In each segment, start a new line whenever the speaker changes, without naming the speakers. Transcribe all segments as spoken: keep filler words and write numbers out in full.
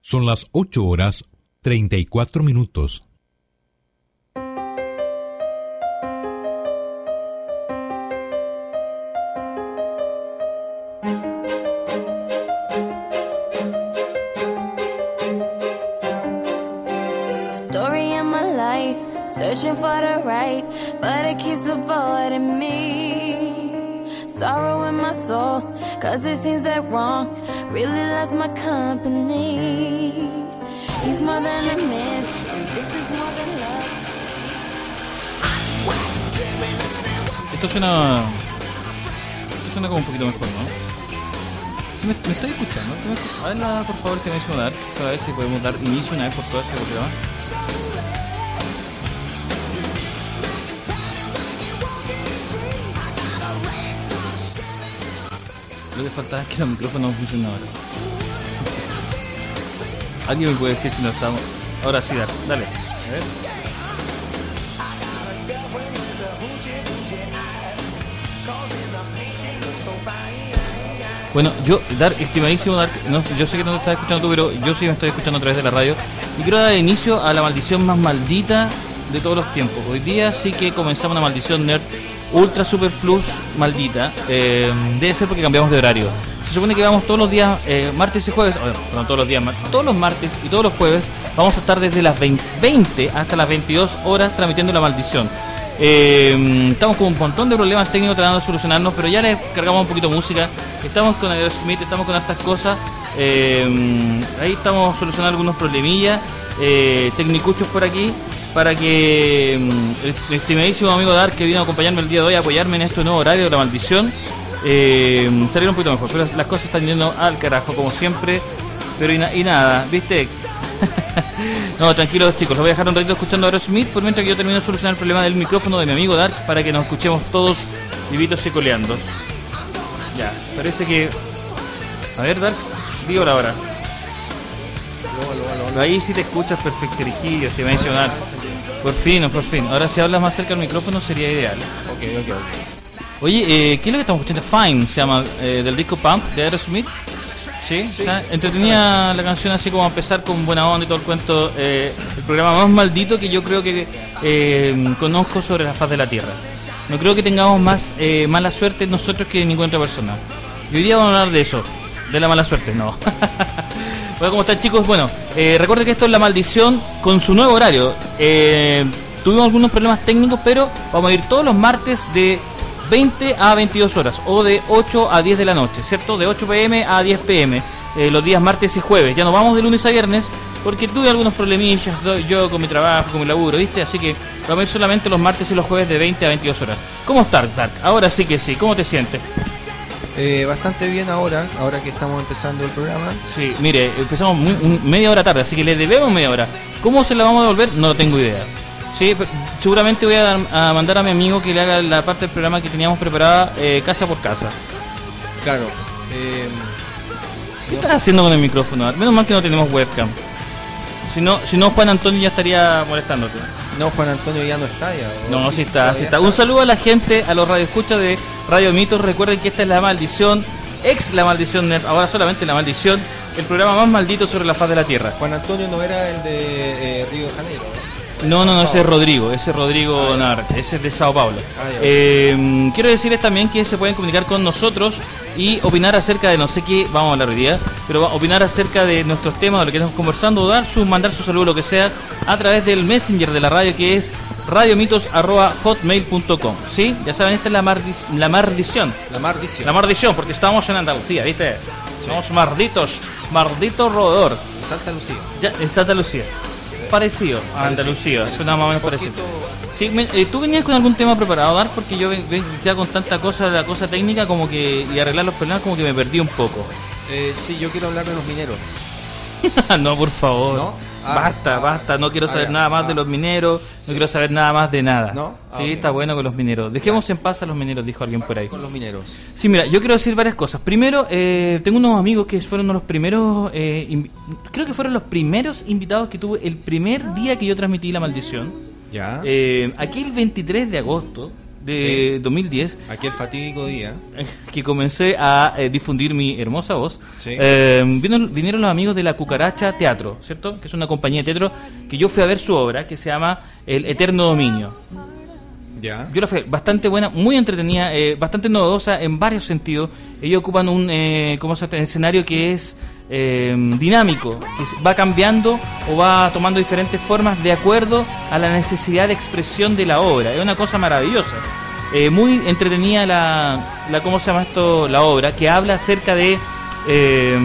Son las ocho horas treinta y cuatro minutos.
Story of my life, searching for the right, but it keeps avoiding me. Sorrow in my soul, cause it seems that wrong really loves my company. He's more than a man, and this is more than love.
Esto suena... Esto suena como un poquito mejor, ¿no? ¿Me, me estoy escuchando? ¿Me escuch- A ver, la, por favor, que me hizo dar. A ver si podemos dar inicio una vez por todas este programa. Lo que faltaba es que los micrófonos no funcionaban ahora. ¿Alguien me puede decir si no estamos? Ahora sí, dale, dale. A ver. Bueno, yo, Dark, estimadísimo Dark, no, yo sé que no te estás escuchando tú, pero yo sí me estoy escuchando a través de la radio. Y quiero dar inicio a la maldición más maldita de todos los tiempos. Hoy día sí que comenzamos una maldición nerd ultra super plus maldita. Eh, debe ser porque cambiamos de horario. Se supone que vamos todos los días, eh, martes y jueves, bueno, no todos los días, todos los martes y todos los jueves vamos a estar desde las veinte hasta las veintidós horas transmitiendo la maldición. Eh, estamos con un montón de problemas técnicos tratando de solucionarnos, pero ya les cargamos un poquito de música. Estamos con Aerosmith, estamos con estas cosas. Eh, ahí estamos solucionando algunos problemillas eh, tecnicuchos por aquí, para que el estimadísimo amigo Dark, que vino a acompañarme el día de hoy, a apoyarme en este nuevo horario de la maldición, eh, saliera un poquito mejor. Pero las cosas están yendo al carajo como siempre. Pero y, na- y nada, ¿viste? No, tranquilos chicos, los voy a dejar un ratito escuchando a Aerosmith por mientras que yo termino de solucionar el problema del micrófono de mi amigo Dark, para que nos escuchemos todos vivitos y coleando. Ya, parece que... A ver, Dark, digo la hora. Ahí sí te escuchas perfecto, Erigidio, te va a mencionar. Por fin, por fin. Ahora si hablas más cerca del micrófono sería ideal. Ok, ok, ok. Oye, eh, ¿qué es lo que estamos escuchando? Fine, se llama, eh, del disco Pump de Aerosmith. Sí, sí. Entretenía la canción, así como a empezar con buena onda y todo el cuento. Eh, el programa más maldito que yo creo que eh, conozco sobre la faz de la Tierra. No creo que tengamos más eh, mala suerte nosotros que ninguna otra persona. Y hoy día vamos a hablar de eso, de la mala suerte, no. Bueno, ¿cómo están chicos? Bueno, eh, recuerden que esto es La Maldición con su nuevo horario. Eh, tuvimos algunos problemas técnicos, pero vamos a ir todos los martes de veinte a veintidós horas, o de ocho a diez de la noche, ¿cierto? De ocho pm a diez pm, eh, los días martes y jueves. Ya nos vamos de lunes a viernes, porque tuve algunos problemillas yo con mi trabajo, con mi laburo, ¿viste? Así que vamos a ir solamente los martes y los jueves de veinte a veintidós horas. ¿Cómo estás, Dark? Ahora sí que sí, ¿cómo te sientes?
Eh, bastante bien ahora, ahora que estamos empezando el programa.
Sí, mire, empezamos muy, un, media hora tarde, así que le debemos media hora. ¿Cómo se la vamos a devolver? No tengo idea. Sí, seguramente voy a, dar, a mandar a mi amigo que le haga la parte del programa que teníamos preparada eh, casa por casa.
Claro. Eh,
¿Qué estás haciendo con el micrófono? Menos mal que no tenemos webcam. Si no, si no Juan Antonio ya estaría molestándote.
No, Juan Antonio ya no está ya.
No, no,
sí,
sí está, sí está. Un saludo a la gente, a los radioescuchas de Radio Mitos. Recuerden que esta es La Maldición, ex La Maldición Nerd, ahora solamente La Maldición, el programa más maldito sobre la faz de la Tierra.
Juan Antonio no era el de eh, Río de Janeiro, ¿no?
No, no, no, ese es Rodrigo, ese es Rodrigo ah, Narque, ese es de Sao Paulo. Ah, eh, quiero decirles también que se pueden comunicar con nosotros y opinar acerca de no sé qué vamos a hablar hoy día, pero opinar acerca de nuestros temas, de lo que estamos conversando, dar su, mandar su saludo, lo que sea, a través del Messenger de la radio, que es radiomitos arroba hotmail punto com. ¿Sí? Ya saben, esta es la, mardic- la maldición.
La maldición.
La maldición, porque estamos en Andalucía, ¿viste? Sí. Somos malditos, maldito roedor.
En Santa Lucía.
Ya, en Santa Lucía. Parecido a Andalucía, suena más o menos parecido. Sí, me, eh, ¿tú venías con algún tema preparado, Dar? Porque yo ven, ven, ya con tanta cosa, la cosa técnica como que y arreglar los problemas como que me perdí un poco.
Eh, sí, yo quiero hablar de los mineros.
No, por favor. ¿No? Ah, basta, ah, basta, no quiero saber ah, nada más ah, de los mineros, no sí. quiero saber nada más de nada. ¿No? Ah, sí, okay. Está bueno con los mineros. Dejemos claro. en paz a los mineros, dijo alguien por ahí.
Con los mineros.
Sí, mira, yo quiero decir varias cosas. Primero, eh, tengo unos amigos que fueron los primeros, eh, inv- creo que fueron los primeros invitados que tuve el primer día que yo transmití La Maldición.
Ya.
Eh, aquí el veintitrés de agosto, de
Sí.
dos mil diez,
Aquel fatídico día.
que comencé a eh, difundir mi hermosa voz,
Sí.
eh, vino- vinieron los amigos de la Cucaracha Teatro, ¿cierto? Que es una compañía de teatro que yo fui a ver su obra, que se llama El Eterno Dominio.
Ya.
Yo la fui, bastante buena, muy entretenida, eh, bastante novedosa en varios sentidos. Ellos ocupan un eh, ¿cómo se llama? Un escenario que es eh, dinámico, que se- va cambiando o va tomando diferentes formas de acuerdo a la necesidad de expresión de la obra. Es una cosa maravillosa. Eh, muy entretenida la, la, ¿cómo se llama esto? La obra, que habla acerca de eh,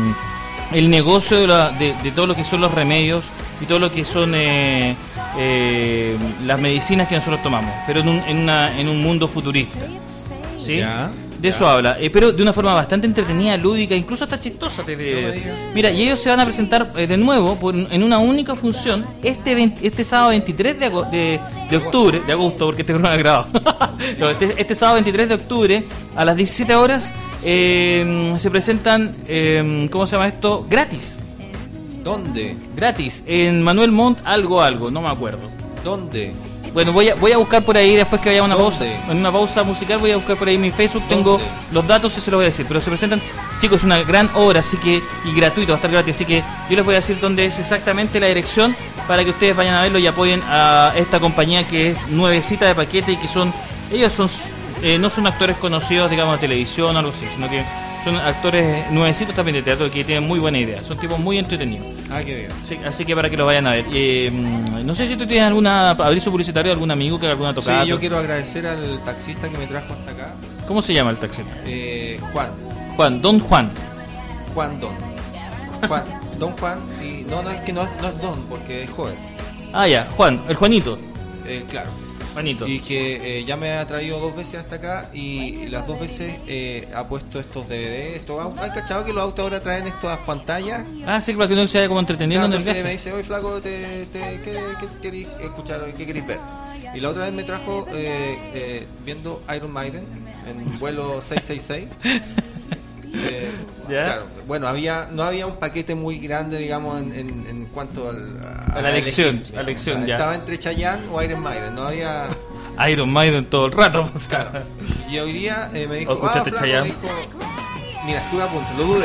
el negocio de, la- de- de todo lo que son los remedios y todo lo que son eh, eh, las medicinas que nosotros tomamos, pero en un, en una, en un mundo futurista. ¿Sí?
Ya,
De
ya.
eso habla, eh, pero de una forma bastante entretenida, lúdica, incluso hasta chistosa. Te, te-
No me digas.
Mira, y ellos se van a presentar eh, de nuevo por- en una única función este veinte este sábado veintitrés de, ago- de, de octubre, de agosto, porque este programa es grabado. No, este, este sábado veintitrés de octubre a las diecisiete horas eh, se presentan, eh, ¿cómo se llama esto? Gratis.
¿Dónde?
Gratis, en Manuel Montt algo algo, no me acuerdo.
¿Dónde?
Bueno, voy a, voy a buscar por ahí después que vaya a una
¿Dónde?
pausa. En una pausa musical voy a buscar por ahí mi Facebook, tengo
¿Dónde?
los datos y se los voy a decir. Pero se presentan, chicos, es una gran obra, así que, y gratuito, va a estar gratis, así que yo les voy a decir dónde es exactamente la dirección para que ustedes vayan a verlo y apoyen a esta compañía que es nuevecita de paquete y que son, ellos son, eh, no son actores conocidos, digamos, de televisión o algo así, sino que son actores nuevecitos también de teatro que tienen muy buena idea, son tipos muy entretenidos.
Ah, qué bien.
Sí, así que para que lo vayan a ver. Eh, mm, no sé si tú tienes alguna aviso publicitario, algún amigo que haga alguna tocada.
Sí, yo quiero agradecer al taxista que me trajo hasta acá.
¿Cómo se llama el taxista?
Eh, Juan.
Juan, Don Juan.
Juan Don. Juan. Don Juan. Y no, no es que no, no es Don, porque es joven.
Ah, ya, Juan, el Juanito.
Eh, claro.
Juanito.
Y que eh, ya me ha traído dos veces hasta acá y las dos veces eh, ha puesto estos D V D, estos autos. ¿Has cachado que los autos ahora traen estas pantallas?
Ah, sí, para que uno se vaya como entreteniendo en el
Entonces
viaje.
me dice, oye flaco, te, te, ¿qué, qué queréis escuchar? ¿Qué queréis ver? Y la otra vez me trajo eh, eh, viendo Iron Maiden en vuelo seiscientos sesenta y seis. Eh,
¿Ya?
Claro, bueno, había no había un paquete muy grande, digamos, en, en, en cuanto al,
A la elección,
elegir,
a la elección,
o sea,
ya.
Estaba entre Chayanne o Iron Maiden, no había...
Iron Maiden todo el rato. o sea.
Claro. Y hoy día eh, me dijo,
¿O escuchaste
ah, flaco,
Chayanne?
me dijo, mira, estuve a punto, lo dudé.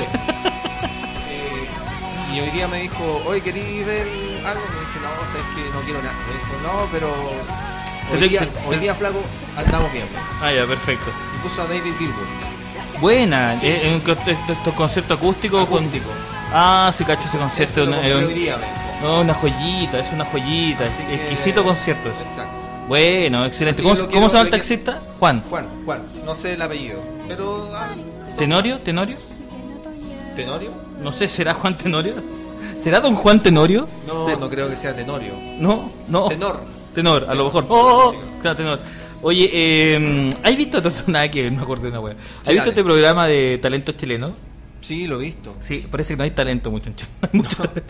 Eh, y hoy día me dijo, oye, ¿queréis ver algo? Me dije, no, o sea, es que no quiero nada. Me dijo, no, pero hoy
Pero-
día,
pero-
hoy día flaco, andamos bien.
Ah, ya, perfecto.
Y puso a David Gilmour.
Buena,
Sí,
eh,
sí,
en
sí.
estos estos conceptos acústicos con...
Acústico.
Ah, sí, cacho ese
Ese
concepto.
lo
una-
compré
es un-
hoy día, me dijo.
no, una joyita, es una joyita.
Así que-
Exquisito concierto ese.
Exacto.
Bueno, excelente.
Así
¿Cómo,
que lo
cómo
quiero-
se llama el
lo quiero-
taxista? Juan.
Juan, Juan, no sé el apellido, pero... ah,
¿Tenorio? ¿Tenorio?
¿Tenorio?
No sé, ¿será Juan Tenorio? ¿Será Don Juan Tenorio?
No,
Se-
no creo que sea Tenorio.
No, no.
Tenor.
Tenor, a lo mejor. Oh, oh, oh. Claro, tenor. Oye, eh, ¿has visto todo nada que me acordé de una wea? ¿Has
Sí,
visto
dale.
este programa de talento chileno?
Sí, lo he visto.
Sí, parece que no hay talento mucho en Chile. No hay mucho talento.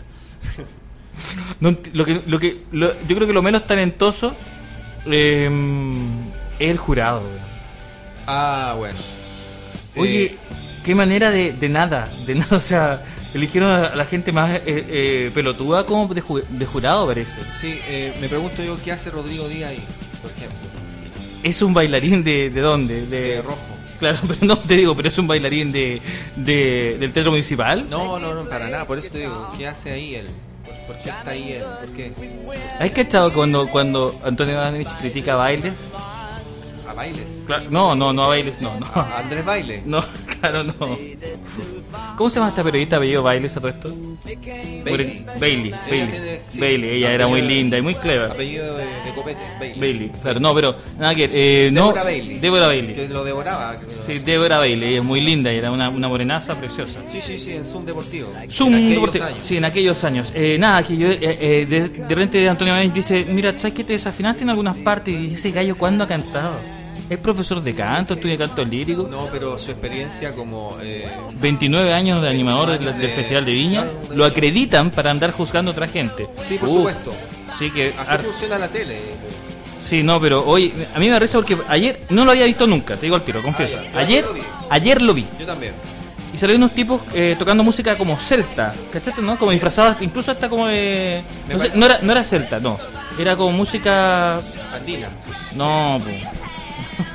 No enti- lo que, lo que, lo- yo creo que lo menos talentoso eh, es el jurado. weón.
Ah, bueno.
Oye,
Eh,
qué manera de, de nada, de nada, o sea, eligieron a la gente más eh, eh, pelotuda como de, ju- de jurado, parece.
sí, eh, me pregunto yo qué hace Rodrigo Díaz ahí, por ejemplo.
Es un bailarín de, de dónde? De,
De rojo.
Claro, pero no te digo, pero es un bailarín de, de del teatro municipal.
No, no, no, para nada. Por eso te digo, ¿qué hace ahí él? ¿Por qué está ahí él? ¿Por qué?
¿Has cachado cuando, cuando Antonio Ivanovich critica bailes?
¿A bailes?
Claro, no, no, no a bailes, no, no.
¿A Andrés Baile?
No, claro, no. ¿Cómo se llama esta periodista apellido Bailes a todo esto?
Bailey.
Bailey,
Ella
Bailey.
tiene- sí,
Bailey, ella era muy
apellido-
linda y muy clever.
Apellido de, de copete, Bailey.
Bailey, claro, no, pero nada que eh, no.
Deborah Bailey.
Deborah Bailey.
Que lo devoraba. creo.
Sí, Deborah Bailey, ella es muy linda y era una, una morenaza preciosa.
sí, sí, sí, en Zoom Deportivo.
Zoom
En aquellos
Deportivo.
años.
Sí, en aquellos años. Eh, nada, que yo, eh, eh, de, de repente Antonio Ivanovich dice, mira, ¿sabes que te desafinaste en algunas partes? Y ese gallo, ¿cuándo ha cantado? Es profesor de canto, estudia canto lírico.
No, pero su experiencia como... Eh,
veintinueve años de animador del,
años
del
de-
Festival de Viña.
claro, de-
Lo acreditan para andar juzgando a otra gente.
sí, por
Uf,
supuesto.
Sí, que...
Así
ar-
funciona la tele.
Sí, no, pero hoy... A mí me da risa porque ayer no lo había visto nunca, te digo al tiro, confieso.
Ah, ya. Yo
Ayer,
lo vi.
ayer lo vi.
Yo también.
Y salieron unos tipos eh, tocando música como celta, ¿cachaste? ¿No? Como disfrazados, incluso hasta como de...
Me
No, sé,
parece-
no, era, no era celta, no. Era como música...
Andina.
No, po.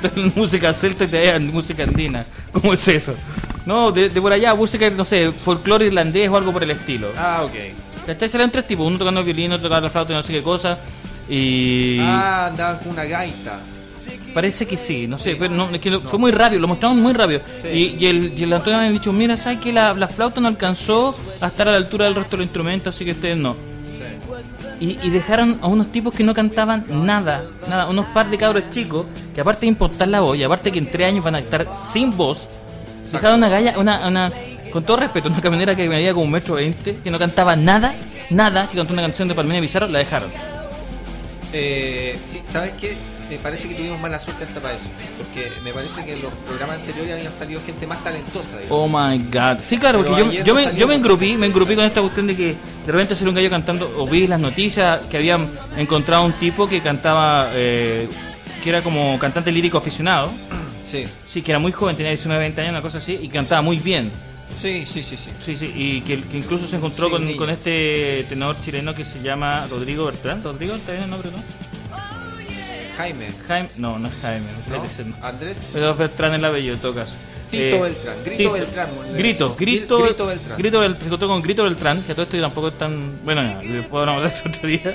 estoy en música celta y te vayas en música andina. ¿Cómo es eso? No, de, de por allá, música, no sé, folclore irlandés o algo por el estilo.
Ah, ok.
¿Cachai? Salían tres tipos, uno tocando el violín, otro tocando la flauta y no sé qué cosa. Y...
Ah, andaban con una gaita.
Parece que sí, no sé, pero no, es que lo, no. Fue muy rápido, lo mostraron muy rápido. Sí. Y, y, el, y el Antonio me ha dicho, mira, ¿sabes que la, la flauta no alcanzó a estar a la altura del resto de los instrumentos, así que ustedes no? Sí. Y, y dejaron a unos tipos que no cantaban nada, nada, unos par de cabros chicos, que aparte de importar la voz, y aparte que en tres años van a estar sin voz, exacto. Dejaron una galla, una, una, con todo respeto, una camionera que medía como un metro veinte, que no cantaba nada, nada, que cantó una canción de Palmina Pizarro, la dejaron.
Eh, sí, ¿sabes qué? Me parece que tuvimos mala suerte hasta para eso, porque me parece que en los programas anteriores habían salido gente más talentosa, digamos.
Oh my god, sí, claro, pero porque yo, yo, me, yo me engrupí, me engrupí con esta cuestión de que de repente salió un gallo cantando, o vi las noticias que habían encontrado un tipo que cantaba, eh, que era como cantante lírico aficionado.
Sí.
Sí, que era muy joven, tenía diecinueve, veinte años, una cosa así, y cantaba muy bien.
Sí, sí, sí, sí.
Sí, sí, y que, que incluso se encontró sí, con, con este tenor chileno que se llama Rodrigo Bertrán. ¿Rodrigo? ¿Está bien el nombre, no?
Jaime.
Jaime, no, no es Jaime. No,
no. Andrés.
Pero Beltrán es el apellido, en todo caso.
Tito eh, Beltrán, Grito Tito, Beltrán.
Grito, Grito,
Grito Beltrán.
Grito Beltrán. Se encontró con Grito Beltrán, que todo esto tampoco es tan... Bueno, nada, después hablamos de eso otro día.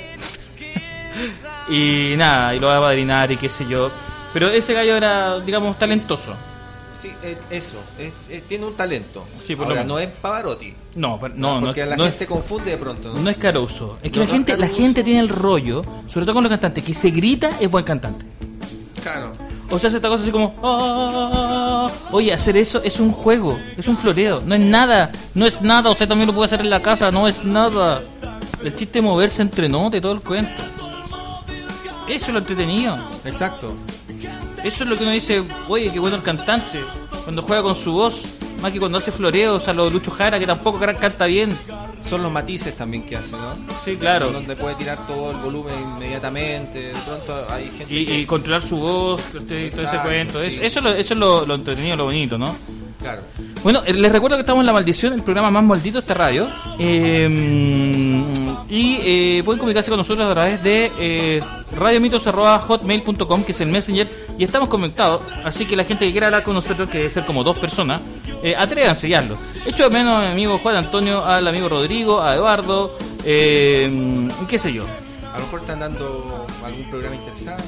Y nada, y lo va a padrinar y qué sé yo. Pero ese gallo era, digamos, talentoso.
Sí, es, eso, es, es, tiene un talento.
Sí, por
ahora,
lo
no es Pavarotti.
No, pero, no,
porque
no,
la
no
gente
es,
confunde de pronto. No,
no es Caruso. Es que
no,
la
no
gente
es
la gente tiene el rollo, sobre todo con los cantantes, que se grita es buen cantante.
Claro.
O sea, hace esta cosa así como... Oh, oye, hacer eso es un juego, es un floreo, no es nada, no es nada, usted también lo puede hacer en la casa, no es nada. El chiste es moverse entre notas y todo el cuento. Eso es lo entretenido.
Exacto.
Eso es lo que uno dice, oye, qué bueno el cantante, cuando juega con su voz, más que cuando hace floreos, o sea, los Lucho Jara, que tampoco canta bien.
Son los matices también que hace, ¿no?
Sí, claro.
No se puede tirar todo el volumen inmediatamente, de pronto hay gente...
Y,
que...
y controlar su voz, todo
Exacto,
ese cuento,
sí.
eso, eso, es lo, eso es lo, lo entretenido, lo bonito, ¿no?
Claro.
Bueno, les recuerdo que estamos en La Maldición, el programa más maldito de esta radio. Eh, y eh, pueden comunicarse con nosotros a través de eh, radiomitos arroba hotmail punto com, que es el Messenger, y estamos conectados. Así que la gente que quiera hablar con nosotros, que debe ser como dos personas, eh, atrévanse y hazlo. Echo de menos a mi amigo Juan Antonio, al amigo Rodrigo, a Eduardo, eh, qué sé yo.
A lo mejor están dando algún programa interesante.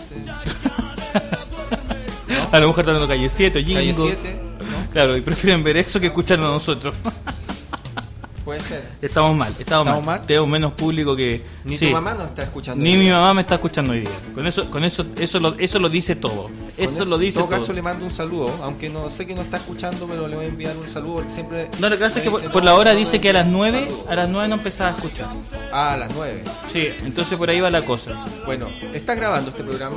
¿No?
A lo mejor están dando Calle siete o Jingo.
Calle siete.
Claro, y prefieren ver eso que escucharnos a nosotros.
Puede ser.
Estamos mal, estamos,
¿Estamos
mal.
mal?
Tenemos menos público que...
Ni
sí.
tu mamá nos está escuchando.
Ni mi mamá me está escuchando hoy día. Con eso, con eso, eso lo, eso lo dice todo. Eso, eso lo dice
todo. En todo
todo.
caso le mando un saludo, aunque no sé que no está escuchando, pero le voy a enviar un saludo porque siempre.
No, lo que pasa es que por, por la hora dice que a las nueve, a las nueve no empezaba a escuchar.
Ah, a las nueve.
Sí, entonces por ahí va la cosa.
Bueno, ¿estás grabando este programa?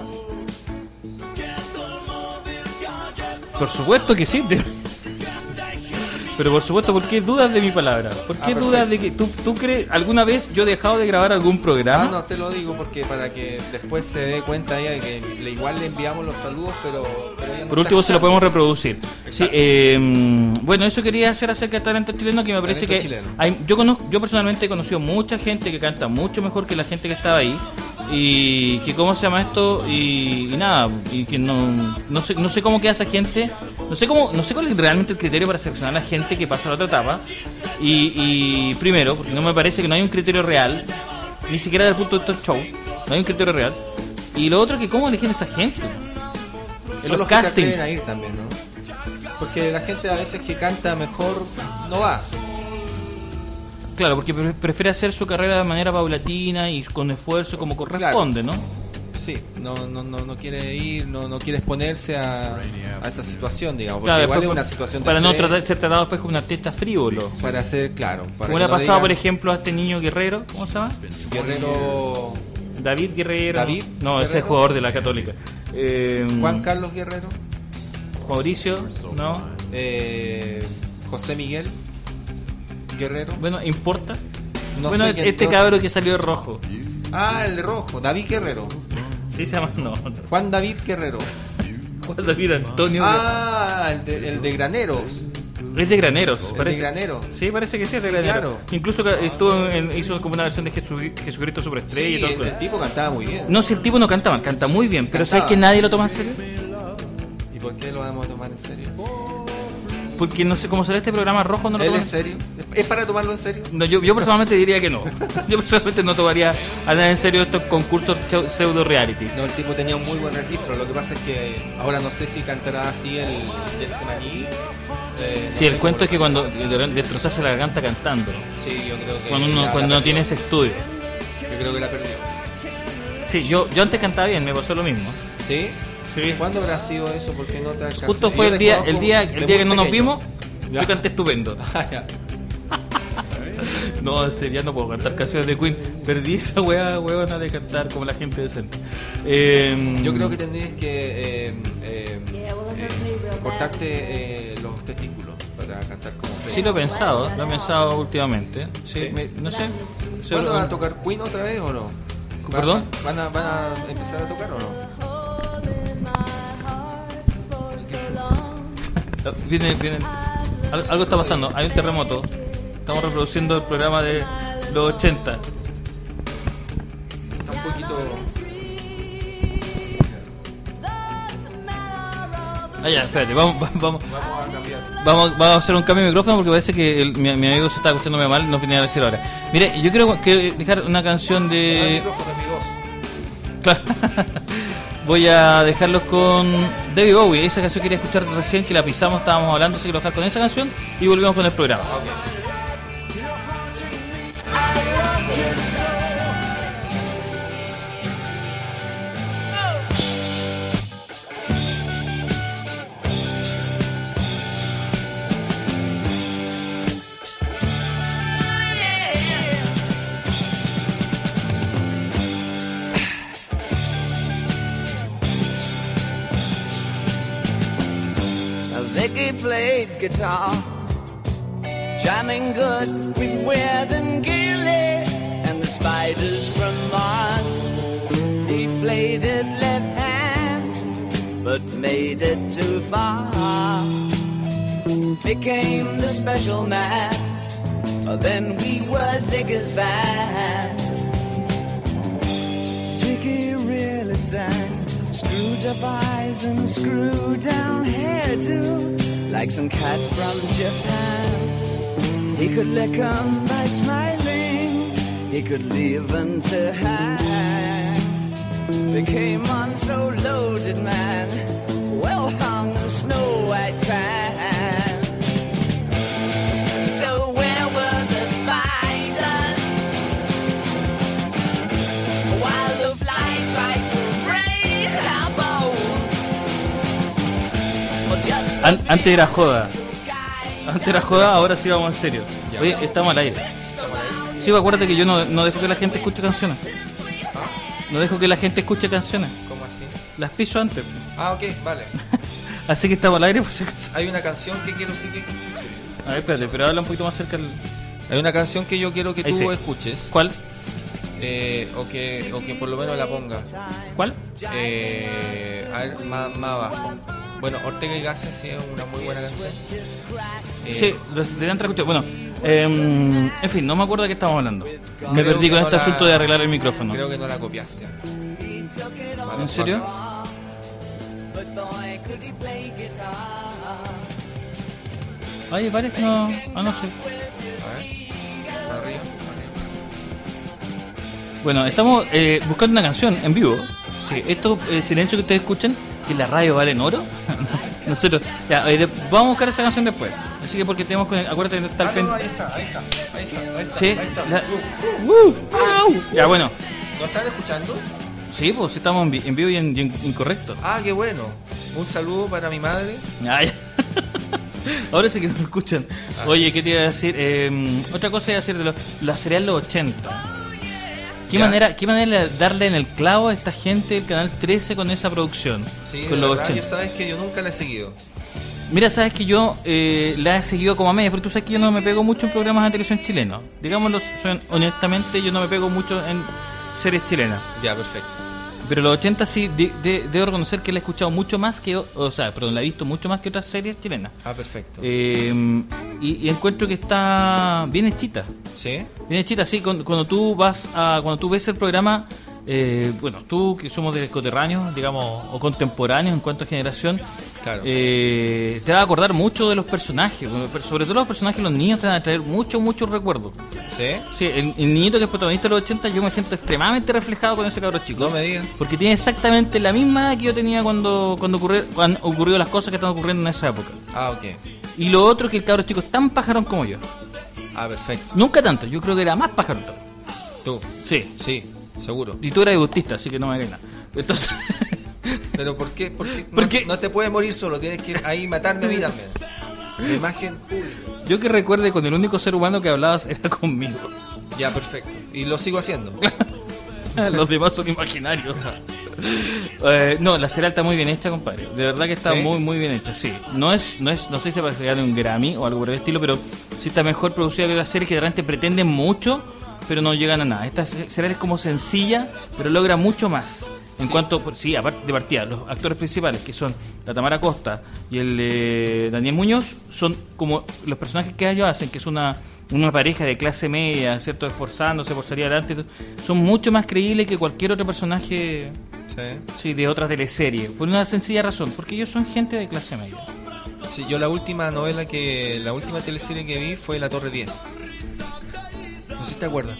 Por supuesto que sí. Te... Pero por supuesto, ¿por qué dudas de mi palabra? ¿Por qué ah, dudas de que tú, tú crees? ¿Alguna vez yo he dejado de grabar algún programa?
Ah, no, te lo digo porque para que después se dé cuenta ella de que le, igual le enviamos los saludos, pero... pero ella no
por último se lo podemos reproducir. Sí, eh, bueno, eso quería hacer acerca del talento chileno, que me parece talento que hay, yo conozco, yo personalmente he conocido mucha gente que canta mucho mejor que la gente que estaba ahí. Y que cómo se llama esto y, y nada, y que no no sé no sé cómo queda esa gente, no sé cómo no sé cuál es realmente el criterio para seleccionar a la gente que pasa a la otra etapa. Y, y primero, porque no me parece que no hay un criterio real, ni siquiera desde el punto de estos shows, no hay un criterio real. Y lo otro, que cómo eligen a esa gente.
En los, los castings. Que se atreven a ir también, ¿no? Porque la gente a veces que canta mejor no va.
Claro, porque prefiere hacer su carrera de manera paulatina y con esfuerzo como corresponde, claro. ¿No?
Sí, no, no, no, no quiere ir, no, no quiere exponerse a, a esa situación, digamos, porque
claro,
igual
después,
es una situación
para
de
no tratar de ser tratado después como un artista frívolo.
Para ser, claro. Para
como le ha pasado, digan, por ejemplo, a este niño Guerrero, ¿cómo se llama?
Guerrero...
David Guerrero.
David
no,
Guerrero.
Ese es jugador de la Católica. Eh,
Juan Carlos Guerrero.
Mauricio, ¿no?
Eh, José Miguel Guerrero.
Bueno, ¿importa?
No
bueno,
sé
este cabro que salió de rojo.
Ah, el de rojo, David Guerrero.
Sí, se llama, no.
Juan David Guerrero.
Juan David Antonio.
Ah, el de, el de Graneros.
Es de Graneros,
el
parece.
de Graneros.
Sí, parece que sí es de
sí,
Graneros.
Claro.
Incluso estuvo en, hizo como una versión de Jesu, Jesucristo Superestrella
sí,
y todo.
El, el tipo cantaba muy bien.
No, si el tipo no cantaba, canta muy bien, pero ¿sabes que nadie lo toma en serio?
¿Por qué lo vamos a tomar en serio?
Porque no sé cómo será este programa rojo, no lo
¿Él
toman-
en serio? ¿Es para tomarlo en serio?
No, yo, yo personalmente diría que no. Yo personalmente no tomaría a nada en serio estos concursos pseu- pseudo reality.
No, el tipo tenía un muy buen registro. Lo que pasa es que ahora no sé si cantará así el Jetson aquí. Eh, no
Sí, el
sé
cuento
cómo
es que
lo-
cuando de- destrozarse la garganta cantando,
Sí, yo creo que.
cuando uno
ya
cuando
la
no tiene
perdió.
ese estudio.
Yo creo que la perdió.
Sí, yo, yo antes cantaba bien, me pasó lo mismo.
¿Sí?
Sí.
¿Cuándo habrá sido eso? Porque no te alcancé.
Justo fue
Yo
el día,
desconozco
el día,
de
el día que
muy
no nos
pequeño.
vimos,
Ya.
yo canté estupendo.
Ah, ya.
No, en serio, no puedo cantar canciones de Queen. Perdí esa weá, weona de cantar como la gente decente. Eh,
Yo creo que tendrías que eh, eh, eh, cortarte eh, los testículos para cantar como Freddie.
Sí lo he pensado, lo he pensado últimamente. Sí,
Sí.
me- no sé. Se
¿Cuándo
lo-
van a tocar Queen otra vez o no? ¿Van-
¿Perdón?
¿Van a, van a empezar a tocar o no?
Viene, viene. Al- Algo está pasando, hay un terremoto. Estamos reproduciendo el programa de los ochenta.
Está un poquito.
Ah, ya, espérate, vamos, va- vamos,
Vamos a cambiar.
vamos, vamos a hacer un cambio de micrófono porque parece que el- mi, mi amigo se está escuchándome mal, no venía a decir ahora. Mire, yo quiero que dejar una canción
Ah, el
de.
micrófono es mi voz.
Claro. Voy a dejarlos con David Bowie, esa canción que quería escuchar recién, que la pisamos, estábamos hablando, así que lo dejar con esa canción y volvemos con el programa.
Ah, ok.
Now Ziggy played guitar, jamming good with Weird and Gilly and the Spiders from Mars. He played it left hand, but made it too far. Became the special man, then we were Ziggy's band. Ziggy really sang, screwed up eyes and screwed down hairdo, like some cat from Japan. He could lick 'em by smiling, he could leave 'em to hang. They came on so loaded, man, well hung in snow white tan. So where were the spiders while the fly tried to break our bones? Or just
An- antes era joda, antes era joda, ahora sí vamos en serio. Oye, estamos al aire. Sí, acuérdate que yo no, no dejo que la gente escuche canciones. No dejo que la gente escuche canciones.
¿Cómo así?
Las piso antes.
Ah, ok, vale.
Así que estamos al aire, por si acaso.
Hay una canción que quiero sí que.
A ver, espérate, pero habla un poquito más cerca. El...
Hay una canción que yo quiero que
Ahí
tú
sí.
escuches.
¿Cuál?
Eh, o, que, o que por lo menos la ponga.
¿Cuál?
Eh, a ver, más, más abajo. Bueno, Ortega y Gasset sí es una muy buena canción. Eh,
Sí, los de antes escuché. Bueno, eh, en fin, no me acuerdo de qué estamos hablando. Me
creo
perdí
que
con
no
este
la-
asunto de arreglar el micrófono.
Creo que no la copiaste.
¿En serio? Hay varias que no. Ah, no sé.
A ver. Para arriba, para arriba.
Bueno, estamos eh, buscando una canción en vivo. Sí, esto, el silencio que ustedes escuchan, que la radio vale en oro. Nosotros, ya, eh, de- vamos a buscar esa canción después. Así que porque tenemos que. Acuérdate de estar
Ah, no,
pen-
ahí está, ahí está, ahí está, ahí está,
Sí,
ahí está.
la- ¡Uh! ¡Au! Ya, bueno.
¿Lo están escuchando?
Sí, pues estamos en, vi- en vivo y en, y en incorrecto.
Ah, qué bueno. Un saludo para mi madre.
Ay. Ahora sí que no escuchan. Oye, ¿qué te iba a decir? Eh, otra cosa iba a decir de los, la serie de los ochenta. ¿Qué
Ya.
manera, ¿Qué manera de darle en el clavo a esta gente del Canal trece con esa producción?
Sí,
con
de
los
verdad, yo
ochenta.
sabes que yo nunca la he seguido.
Mira, sabes que yo eh, la he seguido como a media, pero tú sabes que yo no me pego mucho en programas de televisión chilenos. Digámoslo son- honestamente, yo no me pego mucho en series chilenas.
Ya, perfecto.
Pero los ochenta sí, de- de- debo reconocer que la he escuchado mucho más que, o o sea, perdón, la he visto mucho más que otras series chilenas.
Ah, perfecto.
Eh, y, y encuentro que está bien hechita.
¿Sí?
Bien hechita, sí. Cuando, cuando tú vas a, cuando tú ves el programa, eh, bueno, tú que somos de coterráneos, digamos, o contemporáneos en cuanto a generación,
Claro.
Eh, te va a acordar mucho de los personajes, bueno, pero sobre todo los personajes, los niños te van a traer muchos, muchos recuerdos.
¿Sí?
Sí, el, el niñito que es protagonista de los ochenta, yo me siento extremadamente reflejado con ese cabro chico.
No me digas.
Porque tiene exactamente la misma edad que yo tenía cuando cuando ocurrió, cuando ocurrió las cosas que están ocurriendo en esa época.
Ah, ok.
Y lo otro es que el cabro chico es tan pajarón como yo.
Ah, perfecto.
Nunca tanto, yo creo que era más pajarón.
Tú.
Sí.
Sí, seguro.
Y tú eras debutista, así que no me hagas nada. Entonces...
Pero ¿por qué? Porque no,
Porque-
no te puedes morir solo, tienes que ahí matarme a mí también. La imagen pública.
yo que recuerde, con el único ser humano que hablabas era conmigo.
Ya, perfecto. Y lo sigo haciendo.
Los demás son imaginarios. Eh, no, la serie está muy bien hecha, compadre. De verdad que está
¿Sí?
muy muy bien hecha, sí. No es, no es, no sé si para que se gane un Grammy o algo por el estilo, pero sí está mejor producida que las series que de repente pretenden mucho, pero no llegan a nada. Esta serie es como sencilla, pero logra mucho más. En
Sí.
cuanto, sí, aparte de partida, los actores principales, que son la Tamara Costa y el eh, Daniel Muñoz, son como los personajes que ellos hacen, que es una, una pareja de clase media, ¿cierto? Esforzándose por salir adelante, son mucho más creíbles que cualquier otro personaje,
Sí.
sí, de otras teleseries, por una sencilla razón, porque ellos son gente de clase media.
Sí, yo la última novela que... La última teleserie que vi fue La Torre diez. No sé si te acuerdas.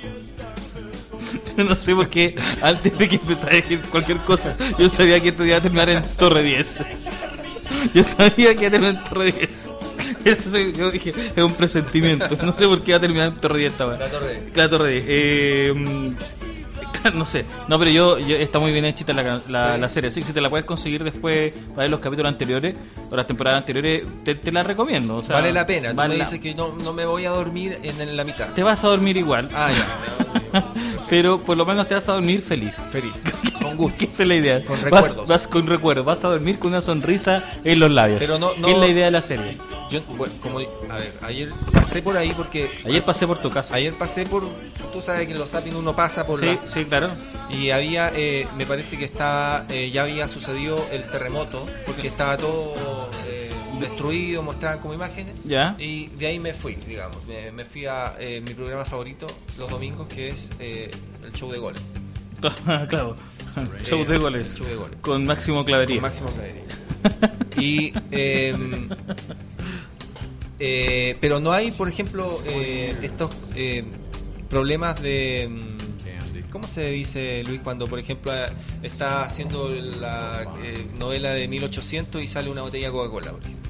No sé por qué, antes de que empezara a decir cualquier cosa, yo sabía que esto iba a terminar en Torre diez. Yo sabía que iba a terminar en Torre diez. Eso yo dije, es un presentimiento. No sé por qué iba a terminar en Torre diez esta vez.
La Torre diez.
La Torre diez. Eh, mm, no sé. No, pero yo, yo está muy bien hechita la, la,
Sí.
la serie. Así que si te la puedes conseguir después para ver los capítulos anteriores o las temporadas anteriores, te, te la recomiendo. O sea,
Vale la pena. Tú
vale
me
la-
dices que no, no me voy a dormir en, en la mitad.
Te vas a dormir igual.
Ah, ya.
Pero por lo menos te vas a dormir feliz.
Feliz. Con gusto.
¿Qué es la idea?
Con
vas,
recuerdos.
vas con recuerdos, vas a dormir con una sonrisa en los labios.
Pero no- no-
¿Qué es la idea de la serie?
Yo, bueno, como... A ver, ayer pasé por ahí porque...
Ayer pasé por tu casa.
Ayer pasé por... Tú sabes que en los zapping uno pasa por
Sí,
la...
sí, claro.
Y había, eh, me parece que estaba, eh, ya había sucedido el terremoto, porque estaba todo eh, destruido, mostraban como imágenes.
Ya.
Y de ahí me fui, digamos. Me, me fui a eh, mi programa favorito los domingos, que es eh, el show de goles.
Claro. Show
Eh,
de goles.
el show de goles.
Con Máximo Clavería.
Con Máximo Clavería. Y... eh, eh, pero no hay, por ejemplo, eh, estos eh, problemas de... mm, ¿Cómo se dice, Luis, cuando, por ejemplo, eh, está haciendo la eh, novela de mil ochocientos y sale una botella de Coca-Cola, por ejemplo?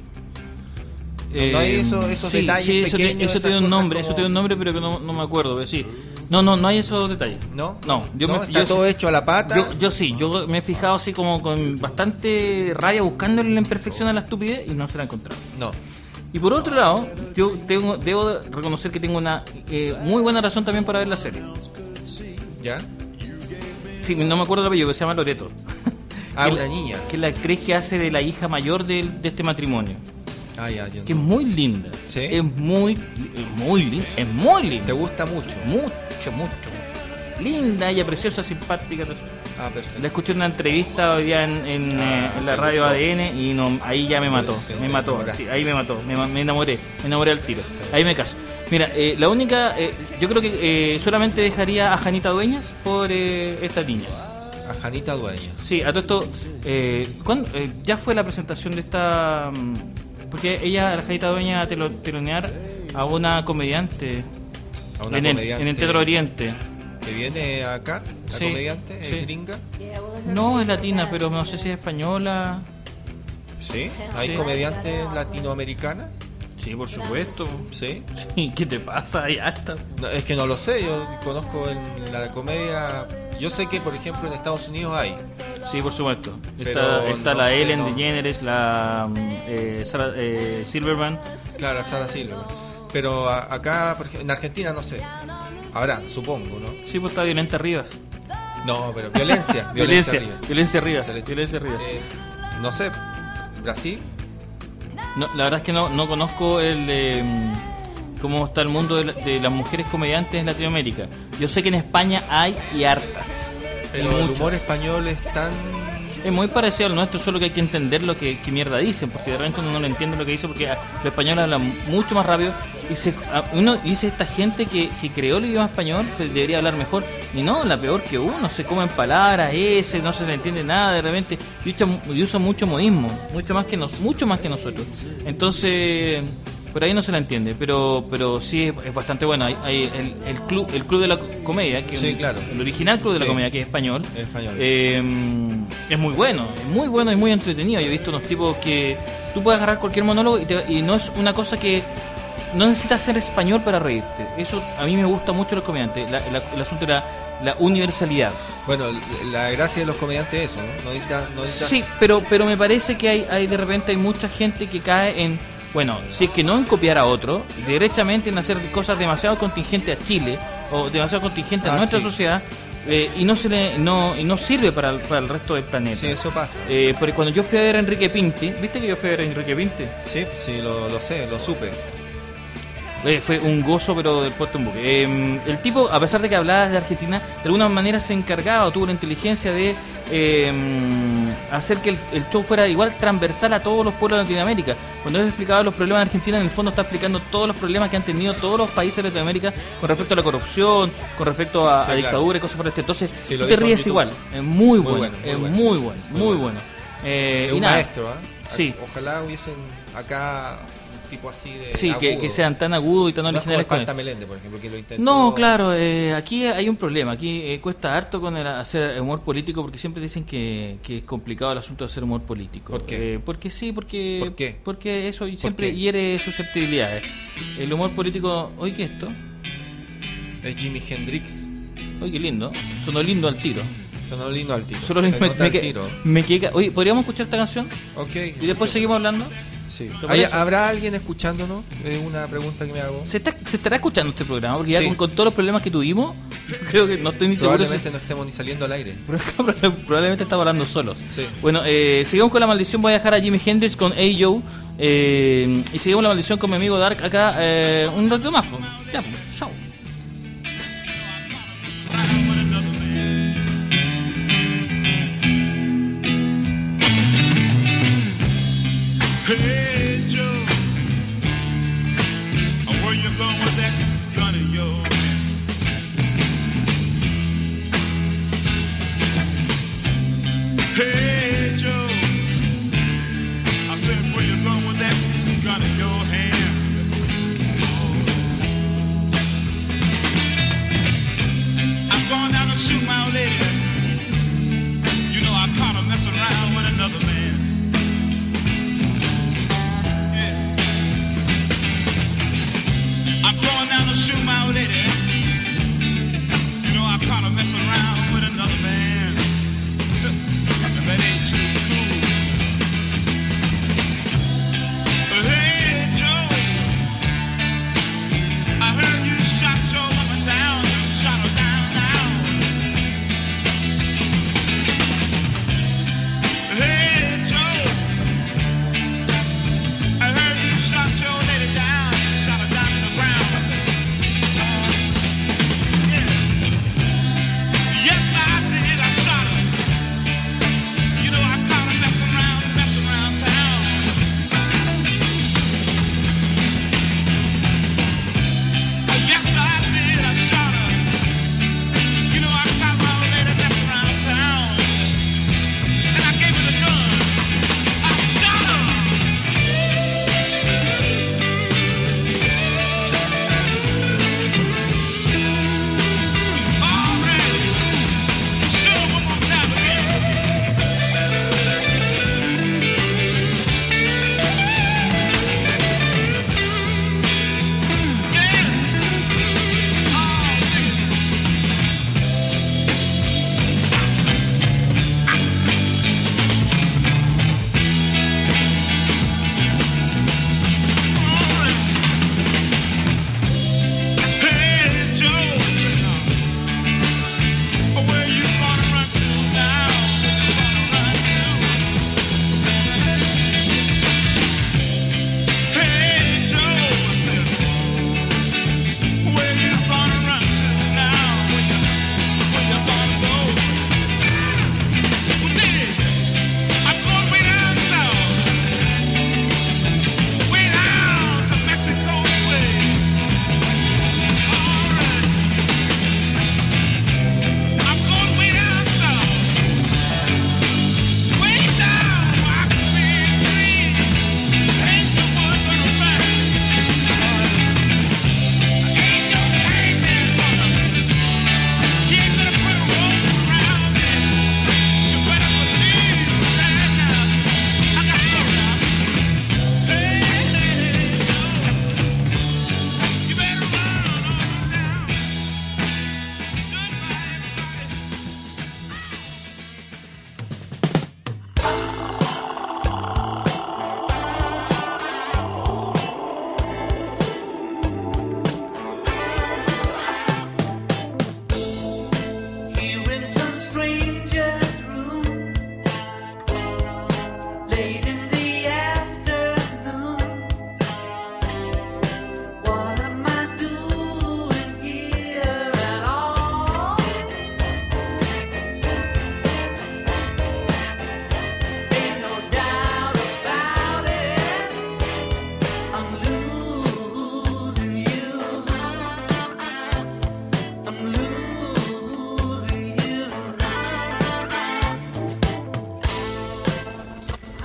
No hay eso- esos
sí,
detalles
sí, eso,
pequeños,
tiene, eso
esas
tiene un
cosas
nombre,
como-
eso tiene un nombre, pero que no, no me acuerdo. Pero sí. No, no, no hay esos detalles.
¿No?
No, yo
¿No?
me
Está
yo-
todo hecho a la pata.
Yo, yo sí, yo me he fijado así como con bastante rabia buscándole la imperfección a la estupidez y no se la he encontrado.
No.
Y por otro lado, yo tengo, debo reconocer que tengo una eh, muy buena razón también para ver la serie.
¿Ya?
Sí, no me acuerdo el apellido, que se llama Loreto.
Ah,
Que
una
la-
niña.
Que es la actriz que hace de la hija mayor del- de, este matrimonio.
Ah, ya, ya.
Que es muy linda.
¿Sí?
Es muy, es muy linda. Es muy linda.
¿Te gusta mucho?
Mucho, mucho. Linda, ella preciosa, simpática.
Ah, perfecto.
La escuché en una entrevista hoy día en, en, eh, en la radio A D N y no, ahí ya me mató,
Te- te
me mató,
enamoraste.
sí, ahí me mató, me, me enamoré, me enamoré al tiro, ahí me caso. Mira, eh, la única, eh, yo creo que eh, solamente dejaría a Janita Dueñas por eh, esta niña.
A Janita Dueñas.
Sí, a todo esto, eh, ¿cuándo? Eh, ya fue la presentación de esta, mm, porque ella, la Janita Dueñas, a telo- telonear a una comediante,
A una
en, el,
comediante
en el Teatro Oriente.
que viene acá, la
Sí,
comediante, es
sí.
gringa.
No, es latina, pero no sé si es española.
Sí. Hay
Sí.
comediantes latinoamericanas.
Sí, por supuesto.
Sí.
Sí, ¿qué te pasa? Ya está.
No, es que no lo sé, yo conozco en la comedia. Yo sé que, por ejemplo, en Estados Unidos hay.
Sí, por supuesto.
Pero
Está, está
no
la
sé,
Ellen
no.
DeGeneres, la mm, eh, Sarah, eh, Silverman.
Claro, Sara Silva. Pero a- acá, por ejemplo, en Argentina no sé. Habrá, supongo, ¿no?
Sí, pues está Violenta Rivas.
No, pero violencia.
Violencia,
arriba.
Violencia Rivas.
Excelente.
Violencia Rivas.
Eh, no sé, Brasil.
No, la verdad es que no, no conozco el eh, cómo está el mundo de, la- de las mujeres comediantes en Latinoamérica. Yo sé que en España hay y hartas.
Pero
Y
el
muchas.
humor español es tan
es muy parecido al nuestro, solo que hay que entender lo que, que mierda dicen, porque de repente uno no lo entiende lo que dice, porque los españoles hablan mucho más rápido, y se, uno dice esta gente que, que creó el idioma español, que debería hablar mejor, y no, la peor que uno, se comen palabras, ese, no se le entiende nada, de repente, y usa, y usa mucho modismo, mucho más que nos, mucho más que nosotros. Entonces, por ahí no se la entiende, pero pero sí es, es bastante bueno. Hay, hay el, el club el club de la comedia, que
sí,
es un,
claro.
el original club de
sí.
la comedia, que es español,
es español.
Eh, es muy bueno, es muy bueno y muy entretenido. Yo he visto unos tipos que tú puedes agarrar cualquier monólogo y, te, y no es una cosa que no necesitas ser español para reírte. Eso a mí me gusta mucho los comediantes, la, la, el asunto de la, la universalidad.
Bueno, la gracia de los comediantes es eso, ¿no? No necesitas, no necesitas...
Sí, pero pero me parece que hay, hay de repente hay mucha gente que cae en, bueno, si es que no en copiar a otro, derechamente en hacer cosas demasiado contingentes a Chile o demasiado contingentes
ah,
a nuestra
sí.
sociedad, eh, y no se le no y no sirve para el, para el resto del planeta.
Sí, eso pasa.
Eh, porque cuando yo fui a ver a Enrique Pinti, ¿viste que yo fui a ver a Enrique Pinti?
Sí, sí, lo, lo sé, lo supe.
Eh, fue un gozo, pero del puerto en buque. Eh, el tipo, a pesar de que hablaba de Argentina, de alguna manera se encargaba, tuvo la inteligencia de eh, hacer que el, el show fuera igual transversal a todos los pueblos de Latinoamérica. Cuando él explicaba los problemas de Argentina, en el fondo está explicando todos los problemas que han tenido todos los países de Latinoamérica con respecto a la corrupción, con respecto a,
Sí,
a
claro.
dictadura y cosas por el estilo. Entonces,
Sí,
tú
lo
te
dijo
ríes
en
igual.
YouTube.
Es muy,
Muy
bueno,
bueno, muy
es
bueno.
muy bueno, muy
Muy
bueno. Eh,
es
y
un
nada.
maestro, ¿eh?
Sí.
Ojalá hubiesen acá un tipo así de
Sí, que,
agudo.
que sean tan agudos y tan
No es como
originales
el
con él.
Palta Melende, por ejemplo, que lo intentó.
No, claro, eh, aquí hay un problema. Aquí eh, cuesta harto con el hacer humor político, porque siempre dicen que, que es complicado el asunto de hacer humor político.
¿Por qué?
Eh, porque sí, porque
¿Por qué?
porque eso siempre
qué?
hiere susceptibilidades. El humor político, oye, ¿qué es esto?
Es Jimi Hendrix.
Oye, qué lindo, sonó lindo al tiro.
Sonó lindo al tiro.
Solo
Se
me,
nota
me,
el
que-
tiro.
me quedé ca- Oye, ¿podríamos escuchar esta canción?
Ok.
Y después seguimos hablando.
Sí.
¿Te
¿Hay-
parece?
¿Habrá alguien escuchándonos? Es una pregunta que me hago.
¿Se, está- se estará escuchando este programa? Porque ya
Sí.
con, con todos los problemas que tuvimos, creo que no estoy ni seguro si-
Probablemente no estemos ni saliendo al aire.
Probablemente estamos hablando solos.
Sí.
Bueno, eh, seguimos con la maldición. Voy a dejar a Jimi Hendrix con A. Joe. Eh, y seguimos la maldición con mi amigo Dark acá eh, un rato más. Pues. Ya, pues, chao.
Hey Joe, where you going with that gun of yours? Hey Joe, I said where you going with that gun in your hand?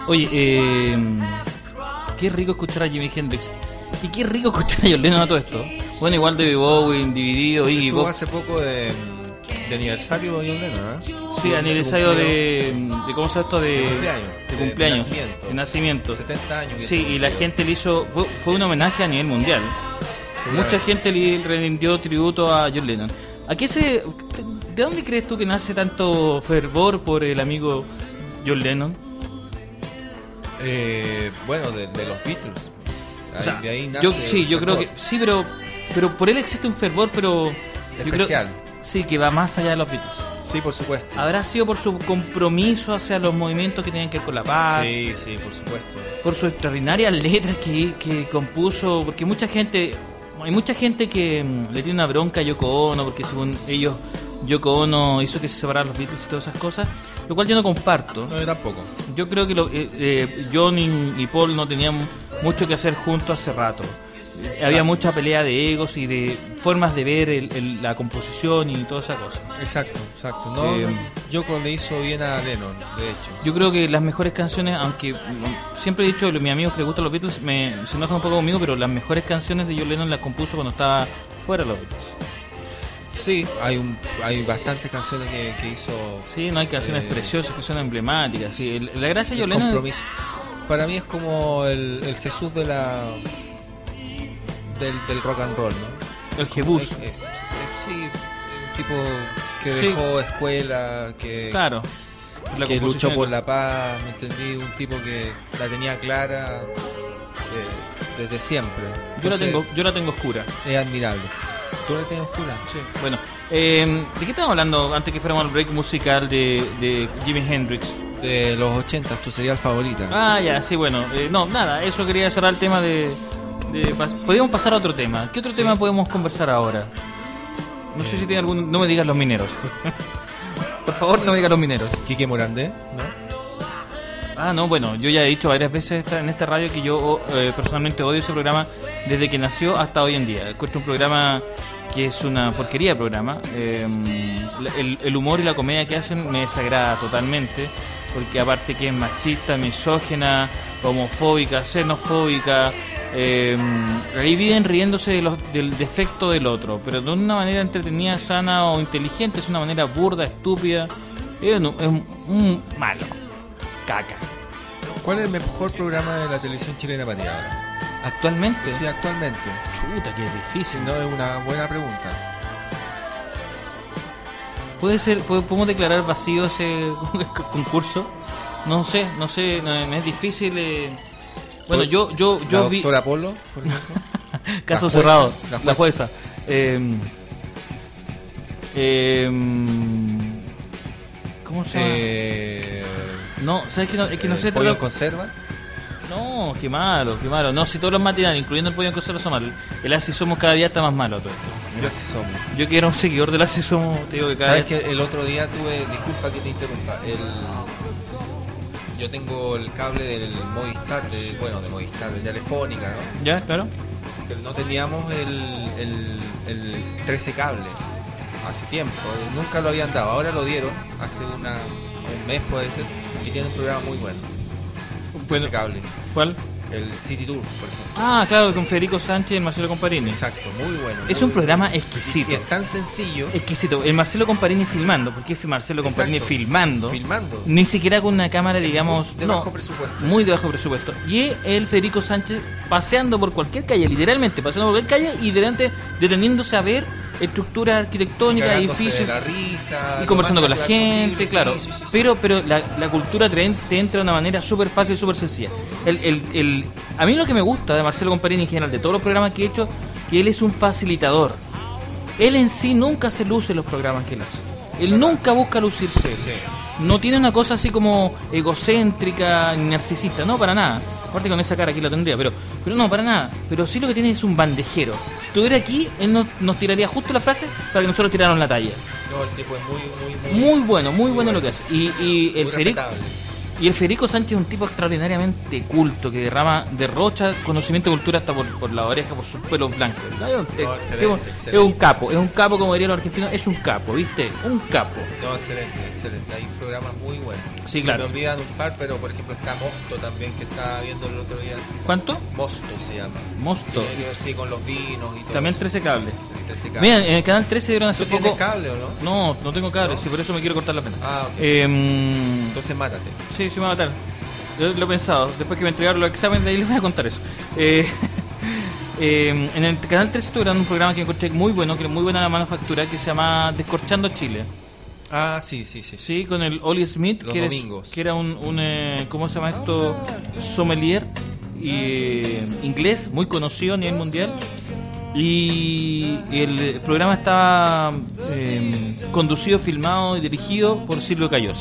Oye, eh, qué rico escuchar a Jimi Hendrix. Y qué rico escuchar a John Lennon a todo esto. Bueno, igual David Bowie, Dividido, Iggy
Estuvo
Pop.
hace poco de, de aniversario de John Lennon, ¿eh?
Sí, aniversario
cumplió
de, de. ¿Cómo se llama esto? De,
de cumpleaños.
de
De
cumpleaños.
nacimiento.
De nacimiento.
setenta años. que
Sí,
se
y la
cumplió.
gente le hizo. Fue, fue un homenaje a nivel mundial.
Seguramente.
Mucha gente le rindió tributo a John Lennon. ¿A qué se, ¿De dónde crees tú que nace tanto fervor por el amigo John Lennon?
Eh, bueno, de, de los Beatles.
O sea,
de ahí nace
yo, sí,
el
yo creo
fervor
que sí, pero pero por él existe un fervor, pero yo
especial.
creo, sí, que va más allá de los Beatles.
Sí, por supuesto.
Habrá sido por su compromiso hacia los movimientos que tienen que ver con la paz,
Sí, sí, por supuesto.
por sus extraordinarias letras que, que compuso, porque mucha gente, hay mucha gente que mm, le tiene una bronca a Yoko Ono, porque según ellos Yoko Ono hizo que se separaran los Beatles y todas esas cosas, lo cual yo no comparto.
No, yo tampoco.
Yo creo que lo- eh, eh, John y, y Paul no tenían mucho que hacer juntos hace rato. Eh, Había mucha pelea de egos y de formas de ver el- el- la composición y toda esa cosa.
Exacto, exacto. No,
Eh,
no, Yoko le hizo bien a Lennon, de hecho.
Yo creo que las mejores canciones, aunque mm, siempre he dicho, mis amigos que les gustan los Beatles me, se enojan un poco conmigo, pero las mejores canciones de John Lennon las compuso cuando estaba fuera de los Beatles.
Sí, hay un, hay bastantes canciones que, que hizo.
Sí, no hay canciones
Eh,
preciosas, que son emblemáticas. Sí. El- la gracia de
el
John Lennon...
compromiso. Para mí es como el, el Jesús de la del, del rock and roll, ¿no?
El Jebús.
Eh, eh, sí, un tipo que
Sí.
dejó escuela, que,
Claro. La
que
composición
luchó
de-
por la paz, ¿me entendí? Un tipo que la tenía clara eh, desde siempre.
Yo la
Entonces,
tengo, yo la tengo oscura.
Es admirable. ¿Tú la tienes oscura?
Sí. Bueno, eh, ¿de qué estamos hablando antes que fuéramos al break musical de, de Jimi Hendrix?
De los ochenta, tu serial favorita.
Ah, ya, sí, bueno. eh, no, nada, eso quería cerrar el tema de... de pas- podríamos pasar a otro tema. ¿Qué otro
Sí.
tema podemos conversar ahora? No sé si tiene algún... No me digas los mineros. Por favor, no me digas los mineros.
Quique Morandé, ¿no?
Ah, no, bueno, yo ya he dicho varias veces esta- en esta radio que yo eh, personalmente odio ese programa desde que nació hasta hoy en día. Encuentro un programa que es una porquería de programa. Eh, el, el humor y la comedia que hacen me desagrada totalmente, porque aparte que es machista, misógina, homofóbica, xenofóbica, eh, ahí viven riéndose de los, del defecto del otro, pero de una manera entretenida, sana o inteligente, es una manera burda, estúpida, es un, es un- un malo. Caca.
¿Cuál es el mejor programa de la televisión chilena para ti ahora?
Actualmente,
Sí, actualmente.
chuta, que es
Si
difícil.
no, es una buena pregunta.
Puede ser, puede- podemos declarar vacío ese concurso. No sé, no sé, no, me es difícil. eh. Bueno,
Por-
yo, yo,
¿La
yo vi
doctora Polo, por ejemplo?
caso
la jueza,
cerrado,
la
la
jueza.
jueza. Eh, eh, ¿Cómo se llama?
eh,
No, ¿sabes qué? No, es que no
eh,
sé.
¿Pollo en
tra-
conserva?
No, qué malo, qué malo. No, si todos los matinales, incluyendo el pollo en conserva, son malos. El Así Somos cada día está más malo todo esto.
Gracias, somos.
Yo que era un seguidor del Así Somos, te digo que cada
¿Sabes
día...
que el otro día tuve, disculpa que te interrumpa, el, yo tengo el cable del Movistar, de, bueno, de Movistar, de Telefónica, ¿no?
¿Ya? Claro.
Que no teníamos el, el, el trece cable hace tiempo, eh, nunca lo habían dado, ahora lo dieron, hace una, un mes puede ser, y tiene un programa muy bueno, trece cable,
¿Cuál?
el City Tour, por ejemplo.
Ah, claro, con Federico Sánchez y el Marcelo Comparini.
Exacto, muy bueno.
Es
muy
un
bueno.
programa
Y,
exquisito.
y es tan sencillo,
Exquisito. El Marcelo Comparini filmando, porque ese Marcelo Comparini
Exacto.
filmando,
filmando,
ni siquiera con una cámara, digamos,
de
no,
bajo presupuesto.
muy de bajo presupuesto. Y el Federico Sánchez paseando por cualquier calle, literalmente paseando por cualquier calle y delante deteniéndose a ver estructuras arquitectónicas,
Cagándose
edificios.
de la risa,
Y
lo
conversando
más
con la
natural
gente,
posible,
claro.
sí, sí, sí, sí.
Pero pero la, la cultura te, te entra de una manera súper fácil y súper sencilla. El, el, el, a mí lo que me gusta de Marcelo Comparini en general, de todos los programas que he hecho, que él es un facilitador. Él en sí nunca se luce en los programas que él hace. Él nunca busca lucirse.
Sí.
No tiene una cosa así como egocéntrica ni narcisista, no, para nada. Aparte con esa cara aquí lo tendría, pero pero no, para nada. Pero sí lo que tiene es un bandejero. Si estuviera aquí, él nos, nos tiraría justo la frase para que nosotros tiráramos la talla.
No, el tipo es muy, muy, muy,
Muy bueno, muy bueno lo que hace. Y, y el
muy
Federico,
respetable.
Y el Federico Sánchez es un tipo extraordinariamente culto, que derrama, derrocha conocimiento y cultura hasta por, por la oreja, por sus pelos blancos. No, es, un,
No,
es-
excelente,
es un-
excelente.
es un capo, es un capo, como dirían los argentinos, es un capo, ¿viste? Un capo.
No, excelente, excelente. Hay programas muy buenos.
Sí,
Se
claro.
me olvidan un par, pero por ejemplo está Mosto también, que estaba viendo el otro día.
¿Cuánto?
Mosto se llama.
Mosto.
Tiene que ver, sí, con los vinos y todo.
También
eso.
trece cables.
Sí, trece cables.
Mira, en el canal trece dieron hace
¿Tú tienes
poco...
cable o no?
No, no tengo cable,
¿No?
sí, por eso me quiero cortar la pena.
Ah, ok.
Em,
Entonces mátate.
Sí, sí me va a matar. Yo lo he pensado. Después que me entregaron los exámenes, de ahí les voy a contar eso. Eh, eh, en el canal trece estuve grabando un programa que encontré muy bueno, que es muy buena la manufactura, que se llama Descorchando Chile.
Ah, sí, sí, sí.
Sí, con el Oli Smith,
Los
que, era-
domingos.
que era un, un eh, ¿cómo se llama esto? Sommelier y, eh, inglés, muy conocido a nivel mundial. Y el programa estaba eh, conducido, filmado y dirigido por Silvio Cayose.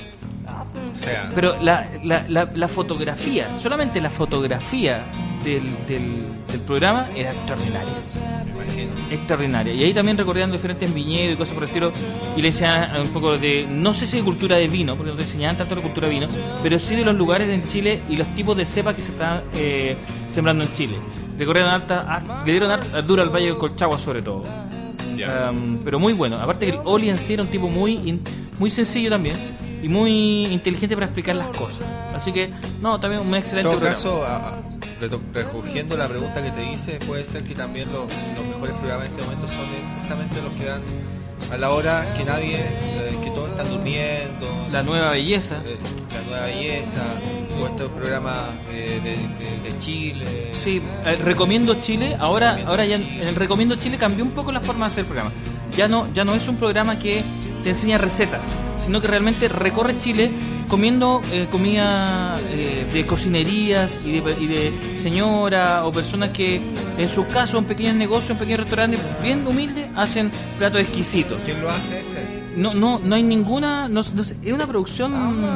O sea,
Pero la, la, la, la fotografía, solamente la fotografía del, del, del programa era extraordinaria.
me imagino.
Extraordinaria. Y ahí también recorrían diferentes viñedos y cosas por el estilo. Y le enseñaban un poco de, no sé si de cultura de vino, porque no te enseñaban tanto de cultura de vino, pero sí de los lugares en Chile y los tipos de cepa que se están eh, sembrando en Chile. Recorrieron alta, a- le dieron harta dura al Valle de Colchagua sobre todo.
Ya.
Um, pero muy bueno. Aparte que el Oli en sí era un tipo muy, in- muy sencillo también y muy inteligente para explicar las cosas. Así que, no, también un
En
excelente
todo
programa.
caso, a- a- reto- recogiendo la pregunta que te hice, puede ser que también los, los mejores programas en este momento son eh, justamente los que dan a la hora que nadie, eh, que todos están durmiendo,
La nueva belleza.
eh, la nueva belleza, o estos programas eh, de, de- de Chile.
Sí, eh, recomiendo Chile. Ahora,
Recomiendo
ahora ya en-
Chile.
en el recomiendo Chile cambió un poco la forma de hacer el programa. Ya no, ya no es un programa que te enseña recetas, sino que realmente recorre Chile comiendo eh, comida eh, de cocinerías y de, y de señora o personas que en sus casos, en pequeños negocios, en pequeños restaurantes bien humildes, hacen platos exquisitos.
¿Quién lo hace ese?
No, no, no hay ninguna, no, no sé, es una producción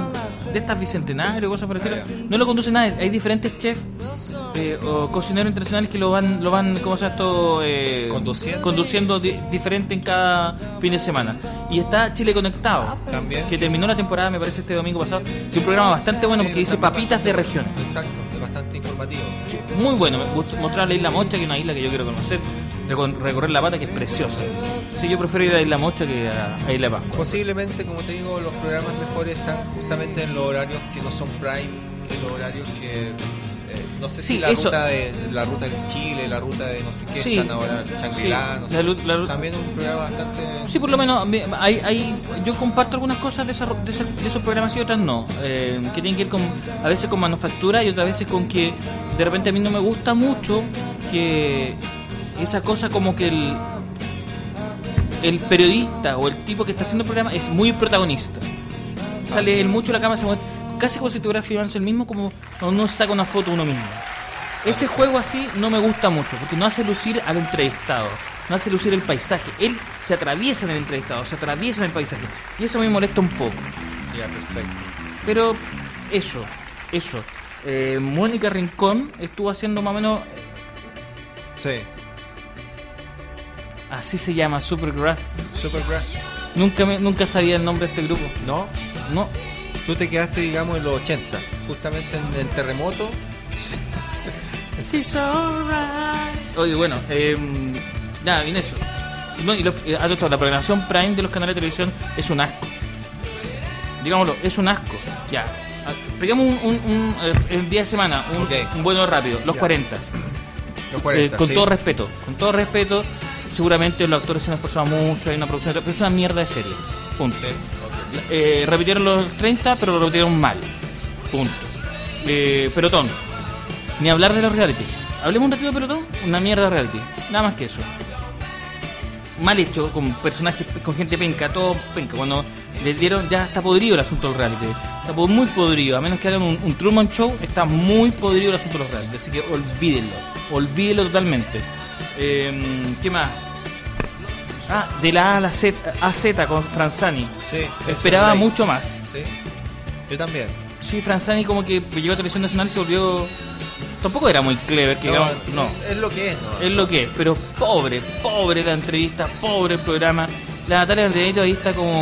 de estas bicentenarios, cosas por el estilo. No lo conduce nadie, hay diferentes chefs eh, o cocineros internacionales que lo van, lo van, ¿cómo se llama esto? Eh,
Conduciendo.
conduciendo di- diferente en cada fin de semana. Y está Chile Conectado,
También.
que terminó la temporada, me parece, este domingo pasado. Es un programa bastante bueno
Sí,
porque dice
bastante-
papitas de regiones.
Exacto, es bastante informativo.
Sí, muy bueno, me gusta mostrar la Isla Mocha, que es una isla que yo quiero conocer, recon- recorrer la pata, que es preciosa. Sí, yo prefiero ir a Isla Mocha que a, a Isla Pascua.
Posiblemente, como te digo, los programas mejores están justamente en los horarios que no son prime, en los horarios que eh, no sé
Sí,
si la
eso-
ruta de la ruta de Chile, la ruta de no sé qué,
Sí,
están ahora Shangri-La,
sí,
no
la
sé.
lu- la lu-
También un programa bastante.
Sí, por lo menos me- hay, hay, yo comparto algunas cosas de, esa, de, esa- de esos programas y otras no, eh, que tienen que ir con, a veces con manufactura y otras veces con que de repente a mí no me gusta mucho que esa cosa como que el, el periodista o el tipo que está haciendo el programa es muy protagonista. Sale él mucho de la cámara, se mueve, casi como si estuviera filmándose el mismo, como cuando uno saca una foto uno mismo. Ese juego así no me gusta mucho, porque no hace lucir al entrevistado, no hace lucir el paisaje. Él se atraviesa en el entrevistado, se atraviesa en el paisaje. Y eso me molesta un poco.
Ya, perfecto.
Pero eso, eso. Eh, Mónica Rincón estuvo haciendo más o menos,
Sí,
así se llama, Supergrass.
Supergrass.
Nunca, me, nunca sabía el nombre de este grupo.
¿No?
No.
Tú te quedaste, digamos, en los ochenta, justamente en el terremoto.
She's alright. Oye, bueno, eh, nada, bien eso. No, y lo, eh, a todo esto, la programación Prime de los canales de televisión es un asco. Digámoslo, es un asco. Ya. Ah, Pegamos un, un, un, eh, el día de semana, un,
Ok.
un bueno rápido, los
Ya.
cuarenta.
Los cuarenta,
Eh, con
sí.
todo respeto, con todo respeto, seguramente los actores se han esforzado mucho, hay una producción, pero es una mierda de serie. Punto.
Sí, ok.
Eh, repitieron los treinta, pero lo repitieron mal. Punto. Eh, pelotón. Ni hablar de los reality. Hablemos un ratito de Pelotón. Una mierda de reality. Nada más que eso. Mal hecho, con personajes, con gente penca, todo penca. Cuando les dieron, ya está podrido el asunto del reality. Está po- muy podrido. A menos que hagan un, un Truman Show, está muy podrido el asunto de los reality. Así que olvídenlo. Olvídenlo totalmente. Eh, ¿Qué más? Ah, de la A a la Z, A Z con Franzani.
Sí,
Esperaba
eso,
mucho más.
Sí, yo también.
Sí, Franzani como que llegó a Televisión Nacional y se volvió... Tampoco era muy clever, que digamos, no.
Es lo que es, ¿no?
Es lo que es, pero pobre, pobre la entrevista, pobre el programa. La Natalia Valdebenito ahí está como